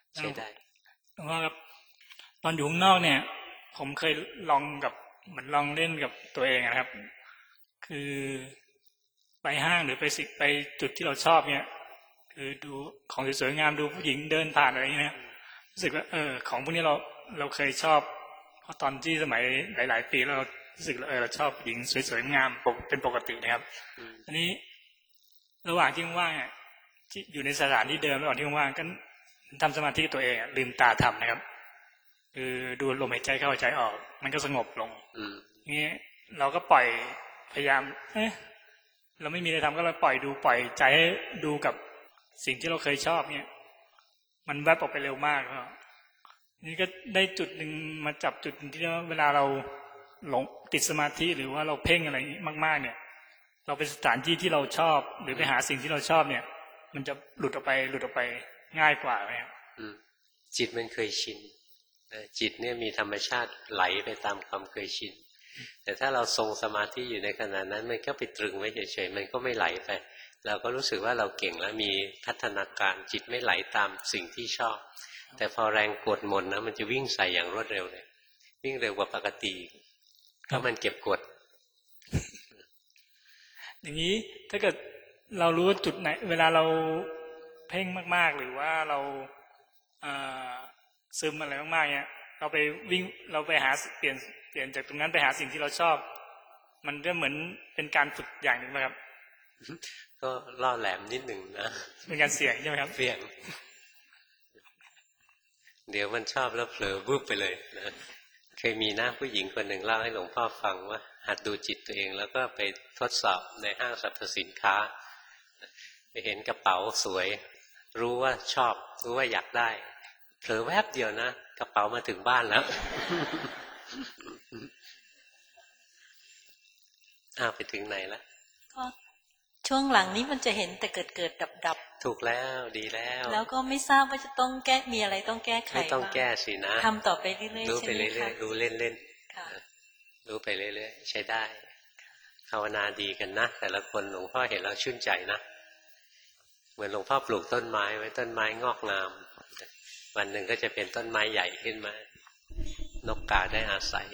ใช่ได้
หลวงพ่อครับตอนอยู่ข้างนอกเนี่ยผมเคยลองกับเหมือนลองเล่นกับตัวเองนะครับ คือไปห้างหรือไปสิไปจุดที่เราชอบเนี่ยคือดูของสวยๆงามดูผู้หญิงเดินผ่านอะไรอย่างเงี้ยรู้สึกว่าเออของพวกนี้เราเราเคยชอบเพราะตอนที่สมัยหลายๆปีเรารู้สึกเออเราชอบผู้หญิงสวยๆงามเป็นปกตินะครับอันนี้ระหว่างที่ว่างๆที่อยู่ในสถานที่เดิมระหว่างที่ว่างๆก็ทำสมาธิตัวเองลืมตาทำนะครับคือดูลมหายใจเข้าหายใจออกมันก็สงบลงนี้เราก็ปล่อยพยายามเอ๊ะเราไม่มีอะไรทำก็เราปล่อยดูปล่อยใจให้ดูกับสิ่งที่เราเคยชอบเนี่ยมันแวบออกไปเร็วมากครับนี่ก็ได้จุดหนึ่งมาจับจุดที่เวลาเราหลงติดสมาธิหรือว่าเราเพ่งอะไรมากๆเนี่ยเราไปสถานที่ที่เราชอบหรือไปหาสิ่งที่เราชอบเนี่ยมันจะหลุดออกไปหลุดออกไปง่ายกว่าไหมครับ
จิตมันเคยชินจิตเนี่ยมีธรรมชาติไหลไปตามความเคยชินแต่ถ้าเราทรงสมาธิอยู่ในขณะนั้นมันก็ไปตรึงไว้เฉยๆมันก็ไม่ไหลไปเราก็รู้สึกว่าเราเก่งแล้วมีพัฒนาการจิตไม่ไหลตามสิ่งที่ชอบแต่พอแรงกดหมดนะมันจะวิ่งใส่อย่างรวดเร็วเลยวิ่งเร็วกว่าปกติเพราะมันเก็บกด
อย่างนี้ถ้าเกิดเรารู้จุดไหนเวลาเราเพ่งมากๆหรือว่าเราซึมอะไรมากๆเนี่ยเราไปวิ่งเราไปหาเปลี่ยนเปลี่ยนจากตรงนั้นไปหาสิ่งที่เราชอบมันก็เหมือนเป็นการฝึกอย่างหนึ่งนะครับ
ก็ล่อแหลมนิดหนึ่งนะ
เป็นการเสี่ยงใช่ไหมครับ
เสี่ยงเดี๋ยวมันชอบแล้วเผลอวุบไปเลยนะเคยมีหน้าผู้หญิงคนหนึ่งเล่าให้หลวงพ่อฟังว่าหัดดูจิตตัวเองแล้วก็ไปทดสอบในห้างสรรพสินค้าไปเห็นกระเป๋าสวยรู้ว่าชอบรู้ว่าอยากได้เผลอแวบเดียวนะกระเป๋ามาถึงบ้านแล้วอ้าวไปถึงไหนแล้ว
ก็ช่วงหลังนี้มันจะเห็นแต่เกิดเกิดดับดับ
ถูกแล้วดีแล้ว
แล้วก็ไม่ทราบว่าจะต้องแก้มีอะไรต้องแก้ไข
ไม่ต้องแก้สินะ
ทำต่อไปเรื่อยๆ
รู้ไปเรื่อยๆรู้เล่นๆรู้ไปเรื่อยๆใช้ได้ภาวนาดีกันนะแต่ละคนหลวงพ่อเห็นแล้วชื่นใจนะเหมือนหลวงพ่อปลูกต้นไม้ไว้ต้นไม้งอกงามวันหนึ่งก็จะเป็นต้นไม้ใหญ่ขึ้นมานกกาได้อาศัย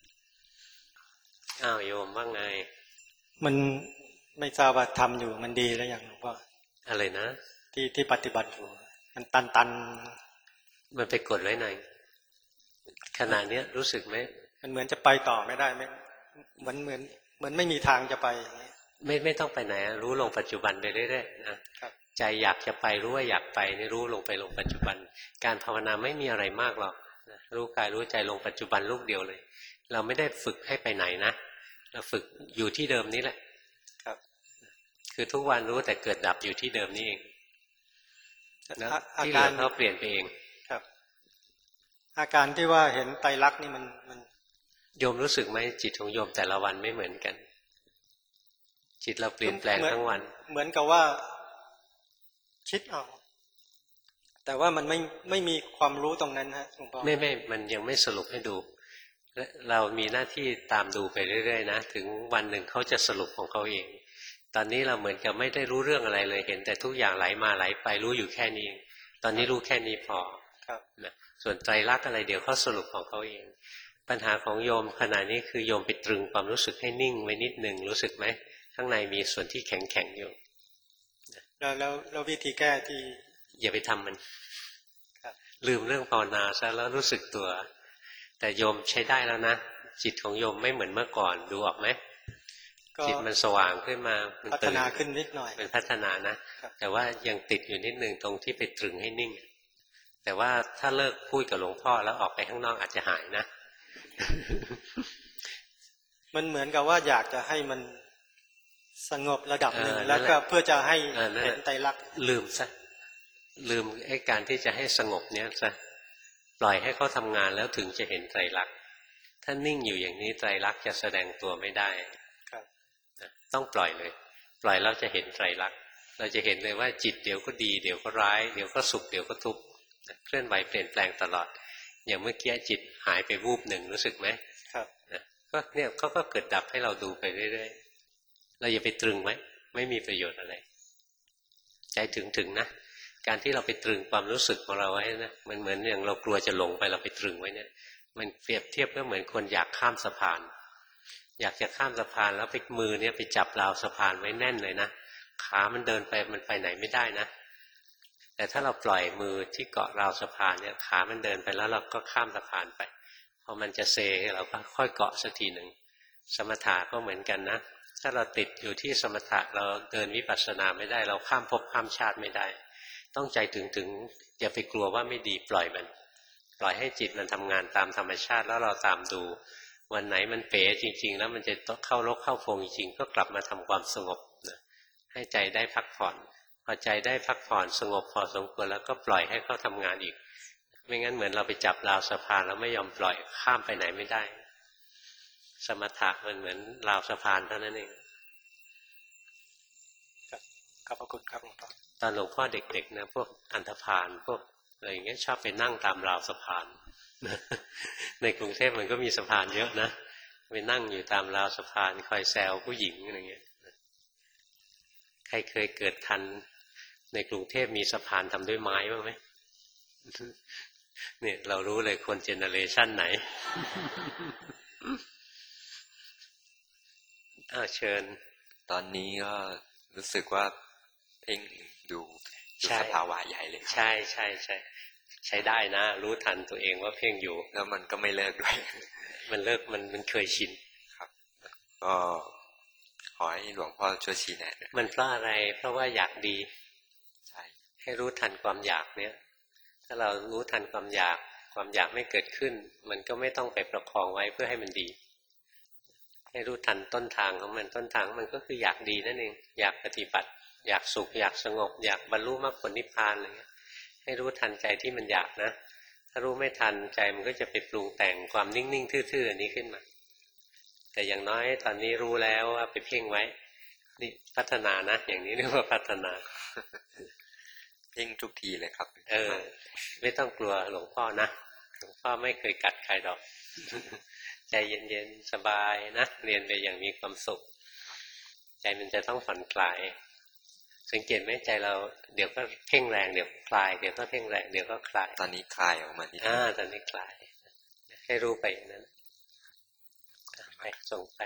อ้าวโยมว่าไง
มันไม่ทราบว่าทำอยู่มันดีแล้วอย่างหลวงพ่อ
อะไรนะ
ที่ที่ปฏิบัติอยู่มันตันตัน
มันไปกดไว้หน่อยขณะนี้รู้สึกไหม
มันเหมือนจะไปต่อไม่ได้ไม่เหมือนเหมือนเหมือนไม่มีทางจะไปอย่างนี้
ไม่ไม่ต้องไปไหนรู้ลงปัจจุบันไปเรื่อยๆนะใจอยากจะไปรู้ว่าอยากไปนี่รู้ลงไปลงปัจจุบันการภาวนาไม่มีอะไรมากหรอกรู้กายรู้ใจลงปัจจุบันลูกเดียวเลยเราไม่ได้ฝึกให้ไปไหนนะเราฝึกอยู่ที่เดิมนี้แหละ
ครับ
คือทุกวันรู้แต่เกิดดับอยู่ที่เดิมนี่เองนะที่เหลือเขาเปลี่ยนไปเอง
ครับอาการที่ว่าเห็นไตรลักษณ์นี่มันมัน
โยมรู้สึกไหมจิตของโยมแต่ละวันไม่เหมือนกันจิตเราเปลี่ยนแปลงทั้งวัน
เหมือนกับว่าคิดเอาแต่ว่ามันไม่ไม่มีความรู้ตรงนั้นฮะหลวงพ่อ
ไม่ไม่มันยังไม่สรุปให้ดูเรามีหน้าที่ตามดูไปเรื่อยๆนะถึงวันหนึ่งเขาจะสรุปของเขาเองตอนนี้เราเหมือนกับไม่ได้รู้เรื่องอะไรเลยเห็นแต่ทุกอย่างไหลมาไหลไปรู้อยู่แค่นี้ตอนนี้รู้แค่นี้พอ
ครับ
นะส่วนไตรลักษณ์อะไรเดี๋ยวเขาสรุปของเขาเองปัญหาของโยมขณะนี้คือโยมไปตรึงความรู้สึกให้นิ่งไว้นิดหนึ่งรู้สึกไหมข้างในมีส่วนที่แข็งแข็งอยู่
แล้วแล้วแล้ววิธีแก้ที่
อย่าไปทำมันลืมเรื่องภาวนาซะแล้วรู้สึกตัวแต่โยมใช้ได้แล้วนะจิตของโยมไม่เหมือนเมื่อก่อนดูออกไหมจิตมันสว่างขึ้นมา
มันพัฒนาขึ้นนิดหน่อย
เป็นพัฒนานะแต่ว่ายังติดอยู่นิดนึงตรงที่ไปตรึงให้นิ่งแต่ว่าถ้าเลิกพูดกับหลวงพ่อแล้วออกไปข้างนอกอาจจะหายนะ
มันเหมือนกับว่าอยากจะให้มันสงบระดับหนึ่งแล้วก็เพื่อจะให้เห็นไตรลักษณ์
ลืมซะลืมไอ้การที่จะให้สงบเนี้ยซะปล่อยให้เขาทำงานแล้วถึงจะเห็นไตรลักษณ์ถ้านิ่งอยู่อย่างนี้ไตรลักษณ์จะแสดงตัวไม่ได้ต้องปล่อยเลยปล่อยแล้วจะเห็นไตรลักษณ์เราจะเห็นเลยว่าจิตเดี๋ยวก็ดีเดี๋ยวก็ร้ายเดี๋ยวก็สุขเดี๋ยวก็ทุกข์เคลื่อนไหวเปลี่ยนแปลงตลอดอย่างเมื่อกี้จิตหายไปวูบหนึ่งรู้สึกไหม
ครับ
ก็เนี่ยเขาก็เกิดดับให้เราดูไปเรื่อยๆเราอย่าไปตรึงไว้ไม่มีประโยชน์อะไรใจถึงๆนะการที่เราไปตรึงความรู้สึกของเราไว้นะมันเหมือนอย่างเรากลัวจะหลงไปเราไปตรึงไว้เนี่ยมันเปรียบเทียบก็เหมือนคนอยากข้ามสะพานอยากจะข้ามสะพานแล้วไปมือเนี่ยไปจับราวสะพานไว้แน่นเลยนะขามันเดินไปมันไปไหนไม่ได้นะแต่ถ้าเราปล่อยมือที่เกาะราวสะพานเนี่ยขามันเดินไปแล้วเราก็ข้ามสะพานไปพอมันจะเซเราก็ค่อยเกาะสักทีหนึ่งสมถะก็เหมือนกันนะถ้าเราติดอยู่ที่สมถะเราเดินวิปัสสนาไม่ได้เราข้ามภพข้ามชาติไม่ได้ต้องใจถึงๆอย่าไปกลัวว่าไม่ดีปล่อยมันปล่อยให้จิตมันทำงานตามธรรมชาติแล้วเราตามดูวันไหนมันเป๋จริงๆแล้วมันจะต้องเข้ารกเข้าโพรงจริงๆก็กลับมาทำความสงบนะให้ใจได้พักผ่อนพอใจได้พักผ่อนสงบพอสมควรแล้วก็ปล่อยให้เขาทำงานอีกไม่งั้นเหมือนเราไปจับราวสะพานแล้วไม่ยอมปล่อยข้ามไปไหนไม่ได้สมถะมันเหมือนราวสะพานเท่านั้นเอง
ขอบพระคุณครับหลวงพ่อ
ตอนหลวงพ่อเด็กๆนะพวกอันธพาลพวกอะไรอย่างเงี้ยชอบไปนั่งตามราวสะพานในกรุงเทพมันก็มีสะพานเยอะนะไปนั่งอยู่ตามราวสะพานคอยแซวผู้หญิงอะไรเงี้ยใครเคยเกิดทันในกรุงเทพมีสะพานทำด้วยไม้บ้างไหมเนี่ยเรารู้เลยคนเจเนอเรชันไหนอ้าวเชิญ
ตอนนี้ก็รู้สึกว่าเพ่งดูดูสภาวะใหญ่เลย
ใช่ใช่ใช่ใช้ได้นะรู้ทันตัวเองว่าเพ่งอยู่
แล้วมันก็ไม่เลิกด้วย
มันเลิกมันมันเคยชิน
ครับก็ขอให้หลวงพ่อช่วยชี้แนะ
มันเพราะอะไรเพราะว่าอยากดี
ใช่
ให้รู้ทันความอยากเนี่ยถ้าเรารู้ทันความอยากความอยากไม่เกิดขึ้นมันก็ไม่ต้องไปประคองไว้เพื่อให้มันดีให้รู้ทันต้นทางของมันต้นทางมันก็คืออยากดีนั่นเองอยากปฏิบัติอยากสุขอยากสงบอยากบรรลุมรรคผลนิพพานอะไรเงี้ยให้รู้ทันใจที่มันอยากนะถ้ารู้ไม่ทันใจมันก็จะไปปรุงแต่งความนิ่งๆทื่อๆอันนี้ขึ้นมาแต่อย่างน้อยตอนนี้รู้แล้วว่าไปเพ่งไว้นี่พัฒนานะอย่างนี้เรียกว่าพัฒนา
เพ่งทุกทีเลยครับ
เออไม่ต้องกลัวหลวงพ่อนะหลวงพ่อไม่เคยกัดใครดอกใจเย็นๆสบายนะเรียนไปอย่างมีความสุขใจมันจะต้องผ่อนคลายสังเกตไหมใจเราเดี๋ยวก็เพ่งแรงเดี๋ยวคลายเดี๋ยวก็เพ่งแรงเดี๋ยวก็คลาย
ตอนนี้คลายออกมานิด
อ่าตอนนี้คลายให้รู้ไปอย่างนั้นไปส่งไป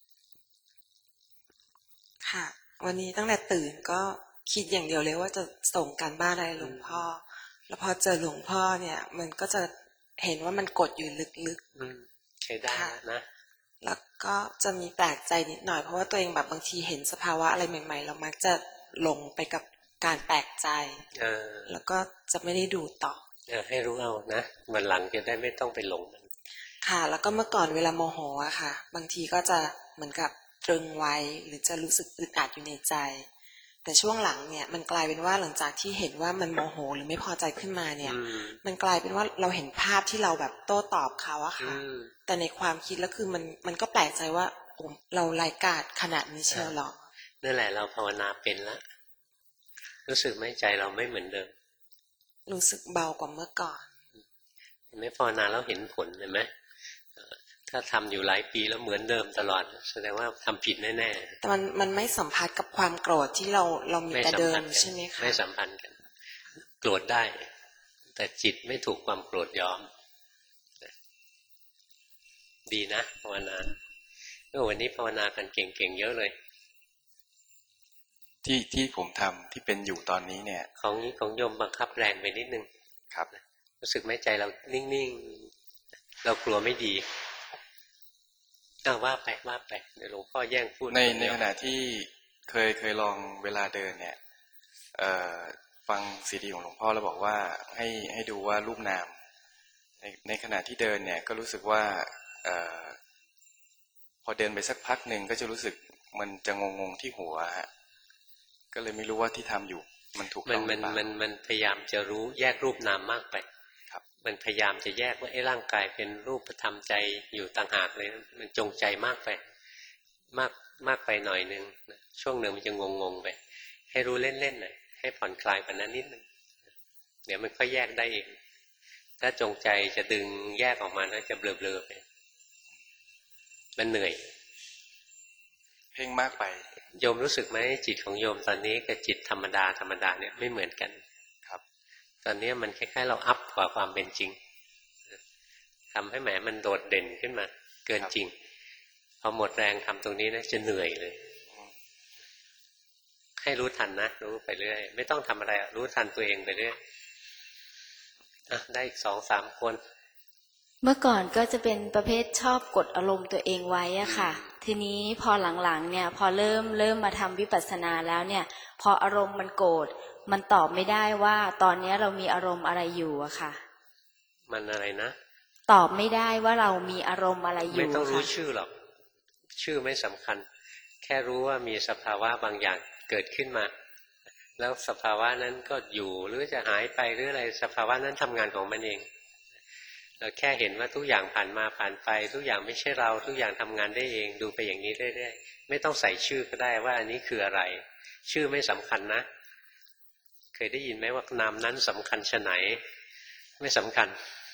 ค่ะวันนี้ตั้งแต่ตื่นก็คิดอย่างเดียวเลยว่าจะส่งการบ้านอะไรหลวงพ่อแล้วพอเจอหลวงพ่อเนี่ยมันก็จะเห็นว่ามันกดอยู่ลึก
ๆใช้ได้นะ
แล้วก็จะมีแปลกใจนิดหน่อยเพราะว่าตัวเองแบบบางทีเห็นสภาวะอะไรใหม่ๆเรามักจะหลงไปกับการแปลกใจแล้วก็จะไม่ได้ดูต่อ
เออให้รู้เอานะวันหลังจะได้ไม่ต้องไปหลงมัน
ค่ะแล้วก็เมื่อก่อนเวลาโมโหอะค่ะบางทีก็จะเหมือนกับตรึงไว้หรือจะรู้สึกอึดอัดอยู่ในใจแต่ช่วงหลังเนี่ยมันกลายเป็นว่าหลังจากที่เห็นว่ามันโมโหหรือไม่พอใจขึ้นมาเนี่ยมันกลายเป็นว่าเราเห็นภาพที่เราแบบโต้ตอบเขาอะค่ะแต่ในความคิดแล้วคือมันมันก็แปลกใจว่าเราไร้กาจขนาดนี้เชียวหรอ
นั่นแหละเราภาวนาเป็นแล้วรู้สึกไหมใจเราไม่เหมือนเดิม
รู้สึกเบากว่าเมื่อก่อน
เห็นไหมภาวนาแล้วเห็นผลเห็นไหมถ้าทำอยู่หลายปีแล้วเหมือนเดิมตลอดแสดงว่าทำผิดแน่
ๆแต่มันมันไม่สัมพันธ์กับความโกรธที่เราเรามีแต่เดิมใช่ไหมคะ
ไม่สัมพันธ์กันโกรธได้แต่จิตไม่ถูกความโกรธยอมดีนะภาวนาวันนี้ภาวนากันเก่งๆเยอะเลย
ที่ที่ผมทำที่เป็นอยู่ตอนนี้เนี่ย
ของนี้ของโยมบังคับแรงไปนิดนึง
ครับ
รู้สึกไหมใจเรานิ่งๆเรากลัวไม่ดีเอาว่าไปว่าไปเดี๋ยวหลวงพ่อแย่งพูด
ในในขณะที่เคยเคยลองเวลาเดินเนี่ยฟังซีดีของหลวงพ่อแล้วบอกว่าให้ให้ดูว่ารูปนามในในขณะที่เดินเนี่ยก็รู้สึกว่าอพอเดินไปสักพักหนึ่งก็จะรู้สึกมันจะงงงที่หัวฮะก็เลยไม่รู้ว่าที่ทำอยู่มันถูกต้องหรือเปล่า
มันมันมันพยายามจะรู้แยกรูปนามมากไปครับมันพยายามจะแยกว่าไอ้ร่างกายเป็นรูปธรรมใจอยู่ต่างหากเลยมันจงใจมากไปมากมากไปหน่อยนึงช่วงหนึ่งมันจะงงงไปให้รู้เล่นๆหน่อยให้ผ่อนคลายกว่านั้นนิดนึงเดี๋ยวมันก็แยกได้เองถ้าจงใจจะดึงแยกออกมาแล้วจะเบลอๆไปมันเหนื่อย
เพ่งมากไป
โยมรู้สึกไหมจิตของโยมตอนนี้กับจิตธรรมดาธรรมดาเนี่ยไม่เหมือนกัน
ครับ
ตอนนี้มันคล้ายๆเราอัพกว่าความเป็นจริงทำให้แหมมันโดดเด่นขึ้นมาเกินจริงพอหมดแรงทำตรงนี้นะจะเหนื่อยเลยให้รู้ทันนะรู้ไปเรื่อยไม่ต้องทำอะไรรู้ทันตัวเองไปเรื่อยอ่ะได้อีกสองสามคน
เมื่อก่อนก็จะเป็นประเภทชอบกดอารมณ์ตัวเองไว้อะค่ะทีนี้พอหลังๆเนี่ยพอเริ่มเริ่มมาทำวิปัสสนาแล้วเนี่ยพออารมณ์มันโกรธมันตอบไม่ได้ว่าตอนนี้เรามีอารมณ์อะไรอยู่อะค่ะ
มันอะไรนะ
ตอบไม่ได้ว่าเรามีอารมณ์อะไรอยู่
ไม่ต้องรู้ชื่อหรอกชื่อไม่สำคัญแค่รู้ว่ามีสภาวะบางอย่างเกิดขึ้นมาแล้วสภาวะนั้นก็อยู่หรือจะหายไปหรืออะไรสภาวะนั้นทำงานของมันเองเราแค่เห็นว่าทุกอย่างผ่านมาผ่านไปทุกอย่างไม่ใช่เราทุกอย่างทำงานได้เองดูไปอย่างนี้เรื่อยๆไม่ต้องใส่ชื่อก็ได้ว่าอันนี้คืออะไรชื่อไม่สำคัญนะเคยได้ยินไหมว่านามนั้นสำคัญชะไหนไม่สำคัญ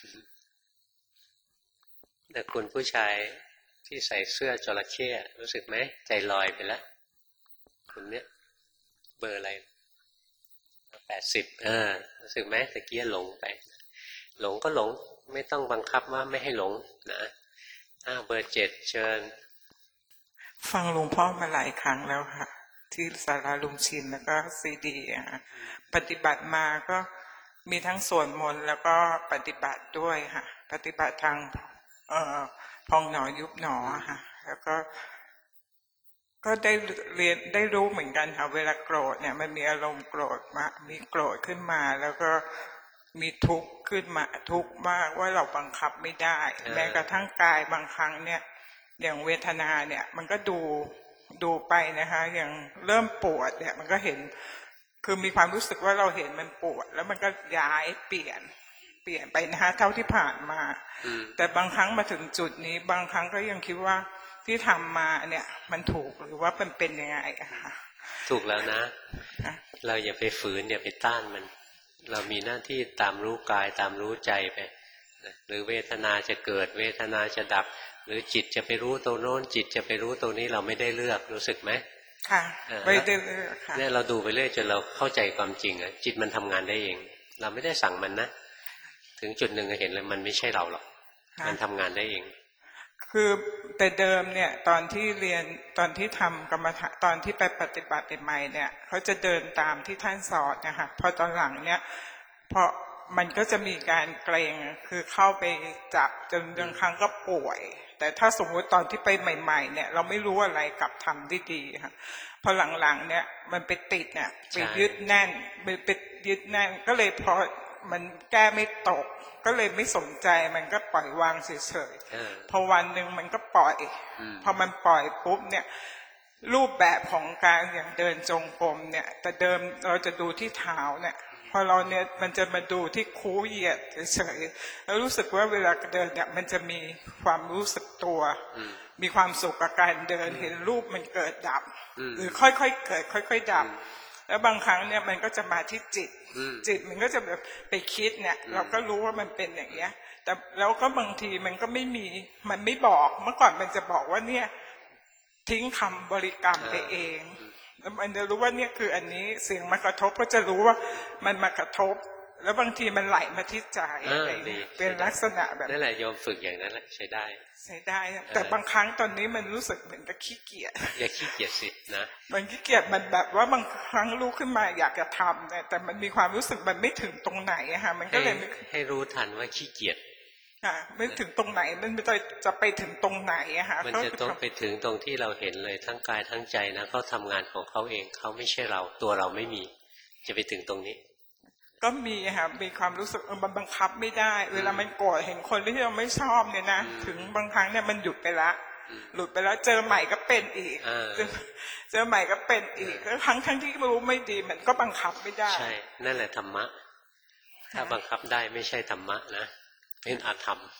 แต่คุณผู้ชายที่ใส่เสื้อจระเข้รู้สึกไหมใจลอยไปแล้วคุณเนี้ยเบอร์อะไรแปดสิบเออรู้สึกไหมตะเกียหลงไปหลงก็หลงไม่ต้องบังคับว่าไม่ให้หลงนะอ้าวเบอร์เจ็ดเชิญ
ฟังหลวงพ่อมาหลายครั้งแล้วค่ะที่สาราลุงชินแล้วก็ซีดีค่ะปฏิบัติมาก็มีทั้งสวดมนต์แล้วก็ปฏิบัติด้วยค่ะปฏิบัติทางเอ่อพองหนอยุบหนอค่ะแล้วก็ก็ได้เรียนได้รู้เหมือนกันค่ะเวลาโกรธเนี่ยมันมีอารมณ์โกรธมามีโกรธขึ้นมาแล้วก็มีทุกข์ขึ้นมาทุกข์มากว่าเราบังคับไม่ได้แม้กระทั่งกายบางครั้งเนี่ยอย่างเวทนาเนี่ยมันก็ดูดูไปนะคะอย่างเริ่มปวดเนี่ยมันก็เห็นคือมีความรู้สึกว่าเราเห็นมันปวดแล้วมันก็ย้ายเปลี่ยนเปลี่ยนไปนะคะเท่าที่ผ่านมาแต่บางครั้งมาถึงจุดนี้บางครั้งก็ยังคิดว่าที่ทำมาเนี่ยมันถูกหรือว่ามันเป็นยังไงอะค่ะ
ถูกแล้วนะเราอย่าไปฝืนอย่าไปต้านมันเรามีหน้าที่ตามรู้กายตามรู้ใจไปหรือเวทนาจะเกิดเวทนาจะดับหรือจิตจะไปรู้ตัวโน้นจิตจะไปรู้ตัวนี้เราไม่ได้เลือกรู้สึกไหม
ค่ะไม่ได้เลือกค่ะ
เนี่ยเราดูไปเรื่อยจนเราเข้าใจความจริงอ่ะจิตมันทำงานได้เองเราไม่ได้สั่งมันนะถึงจุดหนึ่งเห็นเลยมันไม่ใช่เราหรอกมันทำงานได้เอง
คือแต่เดิมเนี่ยตอนที่เรียนตอนที่ทำกรรมฐานตอนที่ไปปฏิบัติใหม่เนี่ยเขาจะเดินตามที่ท่านสอนนะคะพอตอนหลังเนี่ยพอมันก็จะมีการเกรงคือเข้าไปจับจนบางครั้งก็ป่วยแต่ถ้าสมมติตอนที่ไปใหม่ๆเนี่ยเราไม่รู้อะไรกลับทำได้ดีค่ะพอหลังๆเนี่ยมันไปติดเนี่ยไปยึดแน่นไปยึดแน่นก็เลยพอมันแก้ไม่ตกก็เลยไม่สนใจมันก็ปล่อยวางเฉยๆพอวันหนึ่งมันก็ปล่อยพอมันปล่อยปุ๊บเนี่ยรูปแบบของการอย่างเดินจงกรมเนี่ยแต่เดิมเราจะดูที่เท้าเนี่ยพอเราเนี่ยมันจะมาดูที่คูเหยียดเฉยๆแล้วรู้สึกว่าเวลาเดินเนี่ยมันจะมีความรู้สึกตัวมีความสุขกับการเดินเห็นรูปมันเกิดดับหรือค่อยๆเกิดค่อยๆดับแล้วบางครั้งเนี่ยมันก็จะมาที่จิตจิตมันก็จะแบบไปคิดเนี่ยเราก็รู้ว่ามันเป็นอย่างเงี้ยแต่แล้วก็บางทีมันก็ไม่มีมันไม่บอกเมื่อก่อนมันจะบอกว่าเนี่ยทิ้งคำบริกรรมไปเองแล้วมันจะรู้ว่าเนี่ยคืออันนี้เสียงมากระทบก็จะรู้ว่ามันมากระทบแล้วบางทีมันไหลมาที่ใจอะไรเป็นลักษณะแบบ
นั่นแหละโยมฝึกอย่างนั้นแหละใช้ได้
ใช้ได้แต่บางครั้งตอนนี้มันรู้สึกเหมือนกับขี้เกียจ
อย่าขี้เกียจสินะ
มันขี้เกียจมันแบบว่าบางครั้งรู้ขึ้นมาอยากจะทำแต่มันมีความรู้สึกมันไม่ถึงตรงไหนอะค่ะมันก็เลย
ให้รู้ทันว่าขี้เกียจ
ค่ะไม่ถึงตรงไหนมันไม่ต้องจะไปถึงตรงไหนอะค่ะ
มันจะต้องไปถึงตรงที่เราเห็นเลยทั้งกายทั้งใจนะเขาทำงานของเขาเองเขาไม่ใช่เราตัวเราไม่มีจะไปถึงตรงนี้
ก็มีค่ะมีความรู้สึกมันบังคับไม่ได้เวลามันโกรธเห็นคนที่เราไม่ชอบเนี่ยนะถึงบางครั้งเนี่ยมันหยุดไปละหลุดไปแล้วเจอใหม่ก็เป็นอีกเจอใหม่ก็เป็นอีกแล้วทั้งทั้งที่รู้ไม่ดีมันก็บังคับไม่ได้
ใช่นั่นแหละธรรมะถ้าบังคับได้ไม่ใช่ธรรมะนะเป็นอธรรม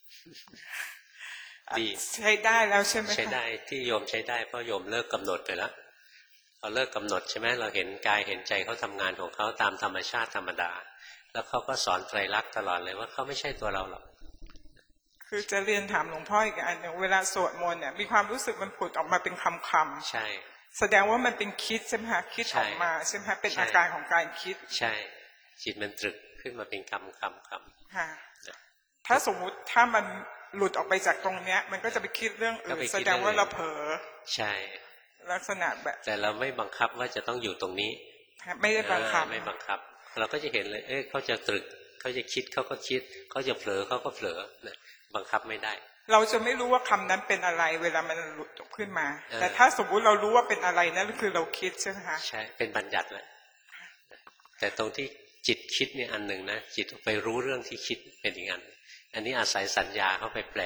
ดีใช้ได้แล้วใช่ไหม
ใช้ได้ที่โยมใช้ได้เพราะโยมเลิกกำหนดไปแล้วพอเลิกกำหนดใช่ไหมเราเห็นกายเห็นใจเขาทำงานของเขาตามธรรมชาติธรรมดาแล้วเขาก็สอนไตรลักษณ์ตลอดเลยว่าเขาไม่ใช่ตัวเราหรอก
คือจะเรียนถามหลวงพ่ออีกอันหนึ่งเวลาสวดมนต์เนี่ยมีความรู้สึกมันผุดออกมาเป็นคำคำ
ใช่
แสดงว่ามันเป็นคิดใช่ไหมคะคิดออกมาใช่ไหมคะเป็นอาการของการคิด
ใช่จิตมันตรึกขขึ้นมาเป็นคำคำคำ
ค่ะถ้าสมมุติถ้ามันหลุดออกไปจากตรงเนี้ยมันก็จะไปคิดเรื่องอื่นแสดงว่าเราเผลอ
ใช่
ลักษณะแบบ
แต่เราไม่บังคับว่าจะต้องอยู่ตรงนี้
ไม่ได้บังคับ
ไม่บังคับเราก็จะเห็นเลยเอ้ยเขาจะตรึกเขาจะคิดเขาก็คิดเขาจะเผลอเขาก็เผลอนะบังคับไม่ได้
เราจะไม่รู้ว่าคำนั้นเป็นอะไรเวลามันหลุดขึ้นมาแต่ถ้าสมมุติเรารู้ว่าเป็นอะไรนั่นคือเราคิดใช่ไหมคะ
ใช่เป็นบัญญัติเลยแต่ตรงที่จิตคิดเนี่ยอันหนึ่งนะจิตไปรู้เรื่องที่คิดเป็นอีกอันอันนี้อาศัยสัญญาเข้าไปแปล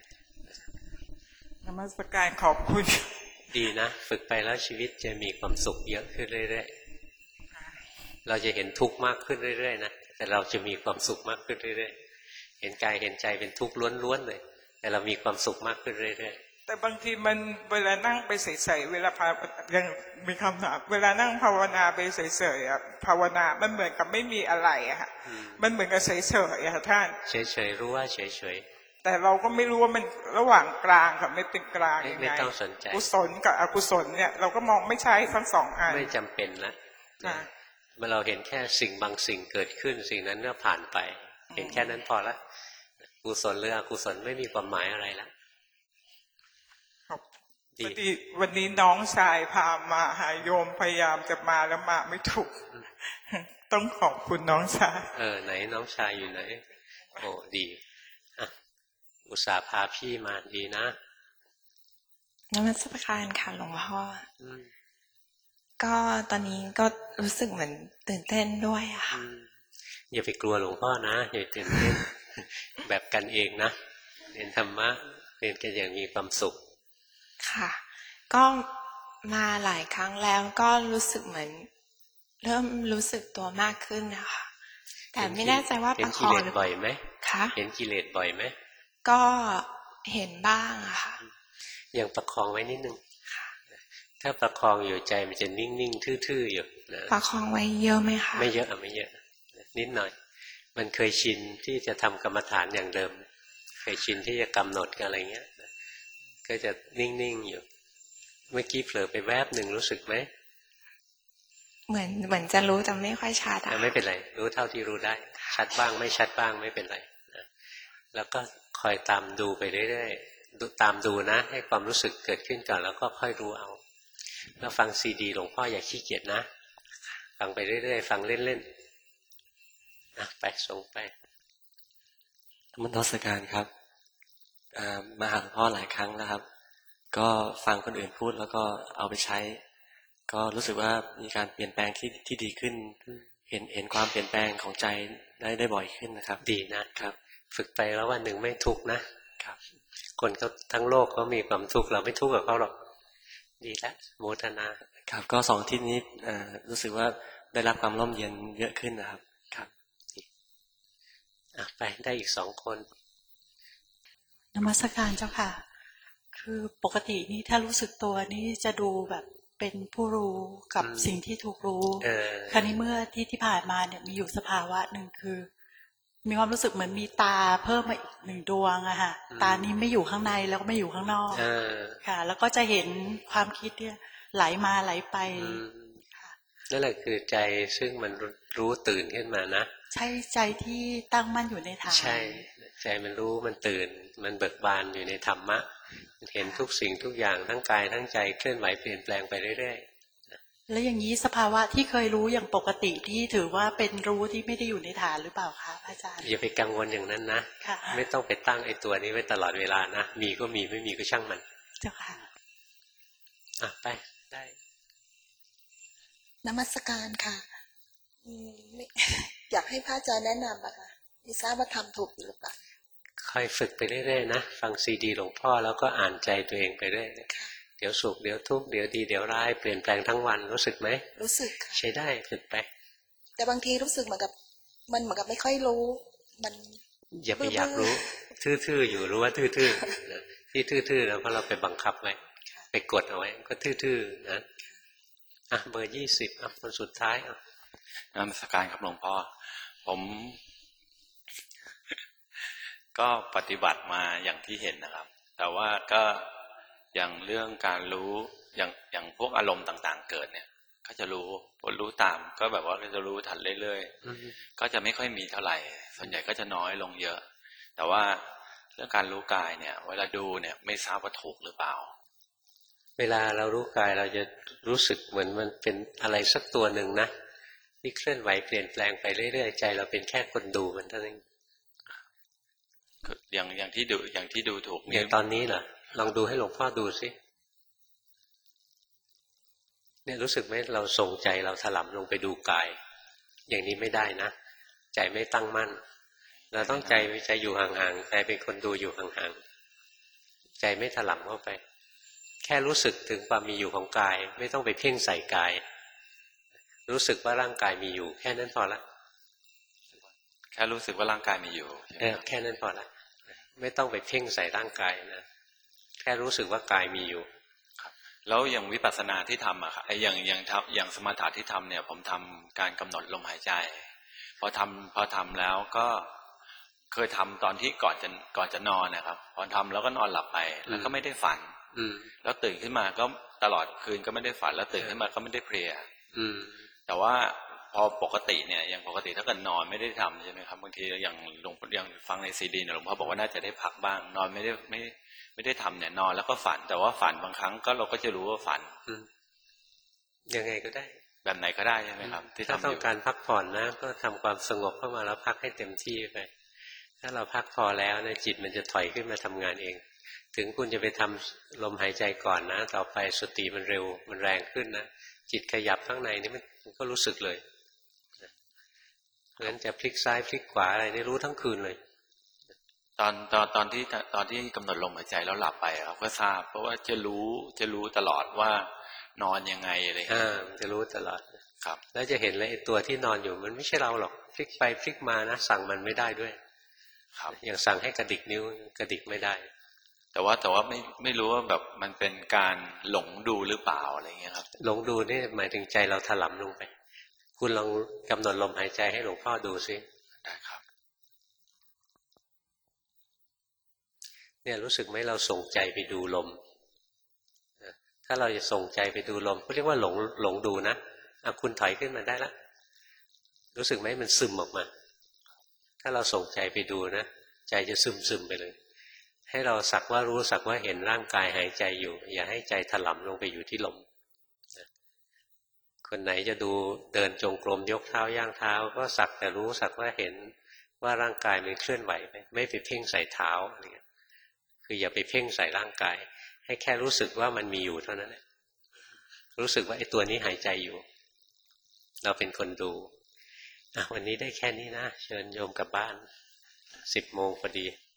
นมัสการขอบคุณ
ดีนะฝึกไปแล้วชีวิตจะมีความสุขเยอะขึ้นเรื่อยๆเราจะเห็นทุกข์มากขึ้นเรื่อยๆนะแต่เราจะมีความสุขมากขึ้นเรื่อยๆเห็นกายเห็นใจเป็นทุกข์ล้วนๆเลยแต่เรามีความสุขมากขึ้นเรื่อยๆ
แต่บางทีมันเวลานั่งไปเฉยๆเวลาพายังมีคำถามเวลานั่งภาวนาไปเฉยๆอ่ะภาวนามันเหมือนกับไม่มีอะไรอะค่ะมันเหมือนกับเฉยๆอะท่าน
เฉยๆรู้ว่าเฉย
ๆแต่เราก็ไม่รู้ว่ามันระหว่างกลางกับไม่เป็นกลางยังไง
ไม่ต้องสนใจ
กุศลกับอกุศลเนี่ยเราก็มองไม่ใช่ทั้งสองอัน
ไม่จำเป็นละเมื่อเราเห็นแค่สิ่งบางสิ่งเกิดขึ้นสิ่งนั้นก็ผ่านไปเห็นแค่นั้นพอละกุศลหรืออกุศลไม่มีความหมายอะไรละ
ดีวันนี้น้องชายพามาหาโยมพยายามจะมาแล้วมาไม่ถูกต้องขอบคุณน้องชาย
เออไหนน้องชายอยู่ไหนโอ้ดีอ่ะอุตส่าห์พาพี่มาดีนะ
นมัสการค่ะหลวงพ่อก็ตอนนี้ก็รู้สึกเหมือนตื่นเต้นด้วยอะค่ะ
อย่าไปกลัวหลวงพ่อนะอย่าตื่นเต้นแบบกันเองนะเรียนธรรมะเรียนกันอย่างมีความสุข
ค่ะก็มาหลายครั้งแล้วก็รู้สึกเหมือนเริ่มรู้สึกตัวมากขึ้นนะคะแต่ไม่แน่ใจว่าประคอง
เห็นกิเลสบ่อยไหม
คะ
เห็นกิเลสบ่อยไหม
ก็เห็นบ้างอะค่ะ
ยังประคองไว้นิดนึงถ้าประคองอยู่ใจมันจะนิ่งๆทื่อๆอยู่นะ
ประคองไว้เยอะไหมคะ
ไม่เยอะอ่ะไม่เยอะนิดหน่อยมันเคยชินที่จะทำกรรมฐานอย่างเดิมเคยชินที่จะกำหนดกันอะไรเงี้ยก็จะนิ่งๆอยู่เมื่อกี้เผลอไปแวบหนึ่งรู้สึกไหม
เหมือนเหมือนจะรู้แต่ไม่ค่อยชัดอ่ะ
ไม่เป็นไรรู้เท่าที่รู้ได้ชัดบ้างไม่ชัดบ้างไม่เป็นไรนะแล้วก็คอยตามดูไปเรื่อยๆตามดูนะให้ความรู้สึกเกิดขึ้นก่อนแล้วก็ค่อยรู้เอาแล้วฟังซีดีหลวงพ่ออย่าขี้เกียจนะฟังไปเรื่อยๆฟังเล่นๆนะไปส่งไป
มนทการครับมาหาหลวงพ่อหลายครั้งแล้วครับก็ฟังคนอื่นพูดแล้วก็เอาไปใช้ก็รู้สึกว่ามีการเปลี่ยนแปลงที่ที่ดีขึ้นเห็นเห็นความเปลี่ยนแปลงของใจได้ได้บ่อยขึ้นนะครับ
ดีนะครับฝึกไปแล้ววันหนึ่งไม่ทุกข์นะครับคนเขาทั้งโลกเขามีความทุกข์เราไม่ทุกข์กับเขาหรอกดีแล้วโมทนา
ครับก็สองที่นี้รู้สึกว่าได้รับความร่มเย็นเยอะขึ้นนะครับครับ
อ่ะไปได้อีกสองคน
นมัสการเจ้าค่ะคือปกตินี่ถ้ารู้สึกตัวนี่จะดูแบบเป็นผู้รู้กับสิ่งที่ถูกรู้คราวนี้เมื่อที่ที่ผ่านมาเนี่ยมีอยู่สภาวะหนึ่งคือมีความรู้สึกเหมือนมีตาเพิ่มมาอีกหนึ่งดวงอะค่ะตานี้ไม่อยู่ข้างในแล้วก็ไม่อยู่ข้างนอกค่ะแล้วก็จะเห็นความคิดเนี่ยไหลมาไหลไป
นั่นแหละคือใจซึ่งมันรู้ตื่นขึ้นมานะ
ใช่ใจที่ตั้งมั่นอยู่ในธรรม
ใช่ใจมันรู้มันตื่นมันเบิกบานอยู่ในธรรมะเห็นทุกสิ่งทุกอย่างทั้งกายทั้งใจเคลื่อนไหวเปลี่ยนแปลงไปเรื่อย
ๆแล้วอย่างนี้สภาวะที่เคยรู้อย่างปกติที่ถือว่าเป็นรู้ที่ไม่ได้อยู่ในฐานหรือเปล่าคะพระอาจารย์
อย่าไปกังวลอย่างนั้นนะไม่ต้องไปตั้งไอ้ตัวนี้ไว้ตลอดเวลานะมีก็มีไม่มีก็ช่างมัน
เจ้าค่ะ
อ่ะไปได้
นมัสการค่ะอยากให้พระอาจารย์แนะนำอะค่ะไม่ทราบว่าทำถูกหรือเปล่า
ค่อยฝึกไปเรื่อยๆนะฟังซีดีหลวงพ่อแล้วก็อ่านใจตัวเองไปเรื่อยเดี๋ยวสุขเดี๋ยวทุกข์เดี๋ยวดีเดี๋ยวร้ายเปลี่ยนแปลงทั้งวันรู้สึกไหม
รู้สึกค่ะ
ใช้ได้ฝึกไป
แต่บางทีรู้สึกเหมือนกับมันเหมือนกับไม่ค่อยรู้มัน
อย่าไปอยากรู้ทื่อๆอยู่รู้ว่าทื่อๆที่ทื่อๆแล้วเพราะเราไปบังคับไว้ไปกดเอาไว้ก็ทื่อๆนะอ่ะเบอร์ยี่สิบอ่ะคนสุดท้ายอ่ะ
นมัสการครับหลวงพ่อผมก็ปฏิบัติมาอย่างที่เห็นนะครับแต่ว่าก็อย่างเรื่องการรู้อย่างอย่างพวกอารมณ์ต่างๆเกิดเนี่ย
ก็จะรู้พอรู้ตามก็แบบว่าก็จะรู้ทันเรื่อยๆก็จะไม่ค่อยมีเท่าไหร่ส่วนใหญ่ก็จะน้อยลงเยอะแต่ว่าเรื่องการรู้กายเนี่ยเวลาดูเนี่ยไม่ทราบว่าถูกหรือเปล่า
เวลาเรารู้กายเราจะรู้สึกเหมือนมันเป็นอะไรสักตัวหนึ่งนะที่เคลื่อนไหวเปลี่ยนแปลงไปเรื่อยๆใจเราเป็นแค่คนดูมันเท่านั้น
อย่างอย่างที่ดูอย่างที่ดูถูก
อย่างตอนนี้เหรอลองดูให้หลวงพ่อดูสิเนี่ยรู้สึกไหมเราส่งใจเราถลำลงไปดูกายอย่างนี้ไม่ได้นะใจไม่ตั้งมั่นเราต้องใจใจอยู่ห่างๆใจเป็นคนดูอยู่ห่างๆใจไม่ถลำเข้าไปแค่รู้สึกถึงความมีอยู่ของกายไม่ต้องไปเพ่งใส่กายรู้สึกว่าร่างกายมีอยู่แค่นั้นพอละ
แค่รู้สึกว่าร่างกายมีอยู่
เออแค่นั้นพอละไม่ต้องไปเพ่งใส่ร่างกายนะแค่รู้สึกว่ากายมีอยู่
ครับแล้วอย่างวิปัสสนาที่ทำอะครับไอ้อย่างอย่างทำอย่างสมถะที่ทำเนี่ยผมทำการกำหนดลมหายใจพอทำพอทำแล้วก็เคยทำตอนที่ก่อนจะก่อนจะนอนนะครับพอทำแล้วก็นอนหลับไปแล้วก็ไม่ได้ฝันแล้วตื่นขึ้นมาก็ตลอดคืนก็ไม่ได้ฝันแล้วตื่นขึ้นมาก็ไม่ได้เพลียแต่ว่าพอปกติเนี่ยอย่างปกติถ้าเกิดนอนไม่ได้ทำใช่ไหมครับบางทีอย่างหลวงอย่างฟังในซีดีหลวงพ่อบอกว่าน่าจะได้พักบ้างนอนไม่ได้ไม่ไม่ได้ทำเนี่ยนอนแล้วก็ฝันแต่ว่าฝันบางครั้งก็เราก็จะรู้ว่าฝัน
ยังไงก็ได้
แบบไหนก็ได้ใช่ไหมครับ
ที่ถ้าต้องการพักผ่อนนะก็ทำความสงบเข้ามาแล้วพักให้เต็มที่ไปถ้าเราพักพอแล้วเนี่ยจิตมันจะถอยขึ้นมาทำงานเองถึงคุณจะไปทำลมหายใจก่อนนะต่อไปสติมันเร็วมันแรงขึ้นนะจิตขยับข้างในนี่มันก็รู้สึกเลยเพราะฉะนั้นจะพลิกซ้ายพลิกขวาอะไรนี่รู้ทั้งคืนเลย
ตอนตอนตอนที่ตอนที่กำหนดลมหายใจแล้วหลับไปครับก็ทราบเพราะว่าจะรู้จะรู้ตลอดว่านอนยังไงอะไร
อ่าจะรู้ตลอดครับแล้วจะเห็นเลยไอ้ตัวที่นอนอยู่มันไม่ใช่เราหรอกพลิกไปพลิกมานะสั่งมันไม่ได้ด้วยครับอย่างสั่งให้กระดิกนิ้วกระดิกไม่ได้
แต่ว่าแต่ว่าไม่ไม่รู้ว่าแบบมันเป็นการหลงดูหรือเปล่าอะไรเงี้ยครับ
หลงดูนี่หมายถึงใจเราถลำลงไปคุณลองกำหนดลมหายใจให้หลวงพ่อดูซิ
ได้ครับ
เนี่ยรู้สึกไหมเราส่งใจไปดูลมถ้าเราจะส่งใจไปดูลมเขาเรียกว่าหลงหลงดูนะเอาคุณถอยขึ้นมาได้ละรู้สึกไหมมันซึมออกมาถ้าเราส่งใจไปดูนะใจจะซึมซึมไปเลยให้เราสักว่ารู้สักว่าเห็นร่างกายหายใจอยู่อย่าให้ใจถลำลงไปอยู่ที่ลมคนไหนจะดูเดินจงกรมยกเท้าย่างเท้าก็สักแต่รู้สักว่าเห็นว่าร่างกายมันเคลื่อนไหวไปไม่ไปเพ่งใส่เท้าอะไรเงี้ยคืออย่าไปเพ่งใส่ร่างกายให้แค่รู้สึกว่ามันมีอยู่เท่านั้นแหละรู้สึกว่าไอ้ตัวนี้หายใจอยู่เราเป็นคนดูอ่ะวันนี้ได้แค่นี้นะเชิญโยมกลับบ้านสิบโมงพอดี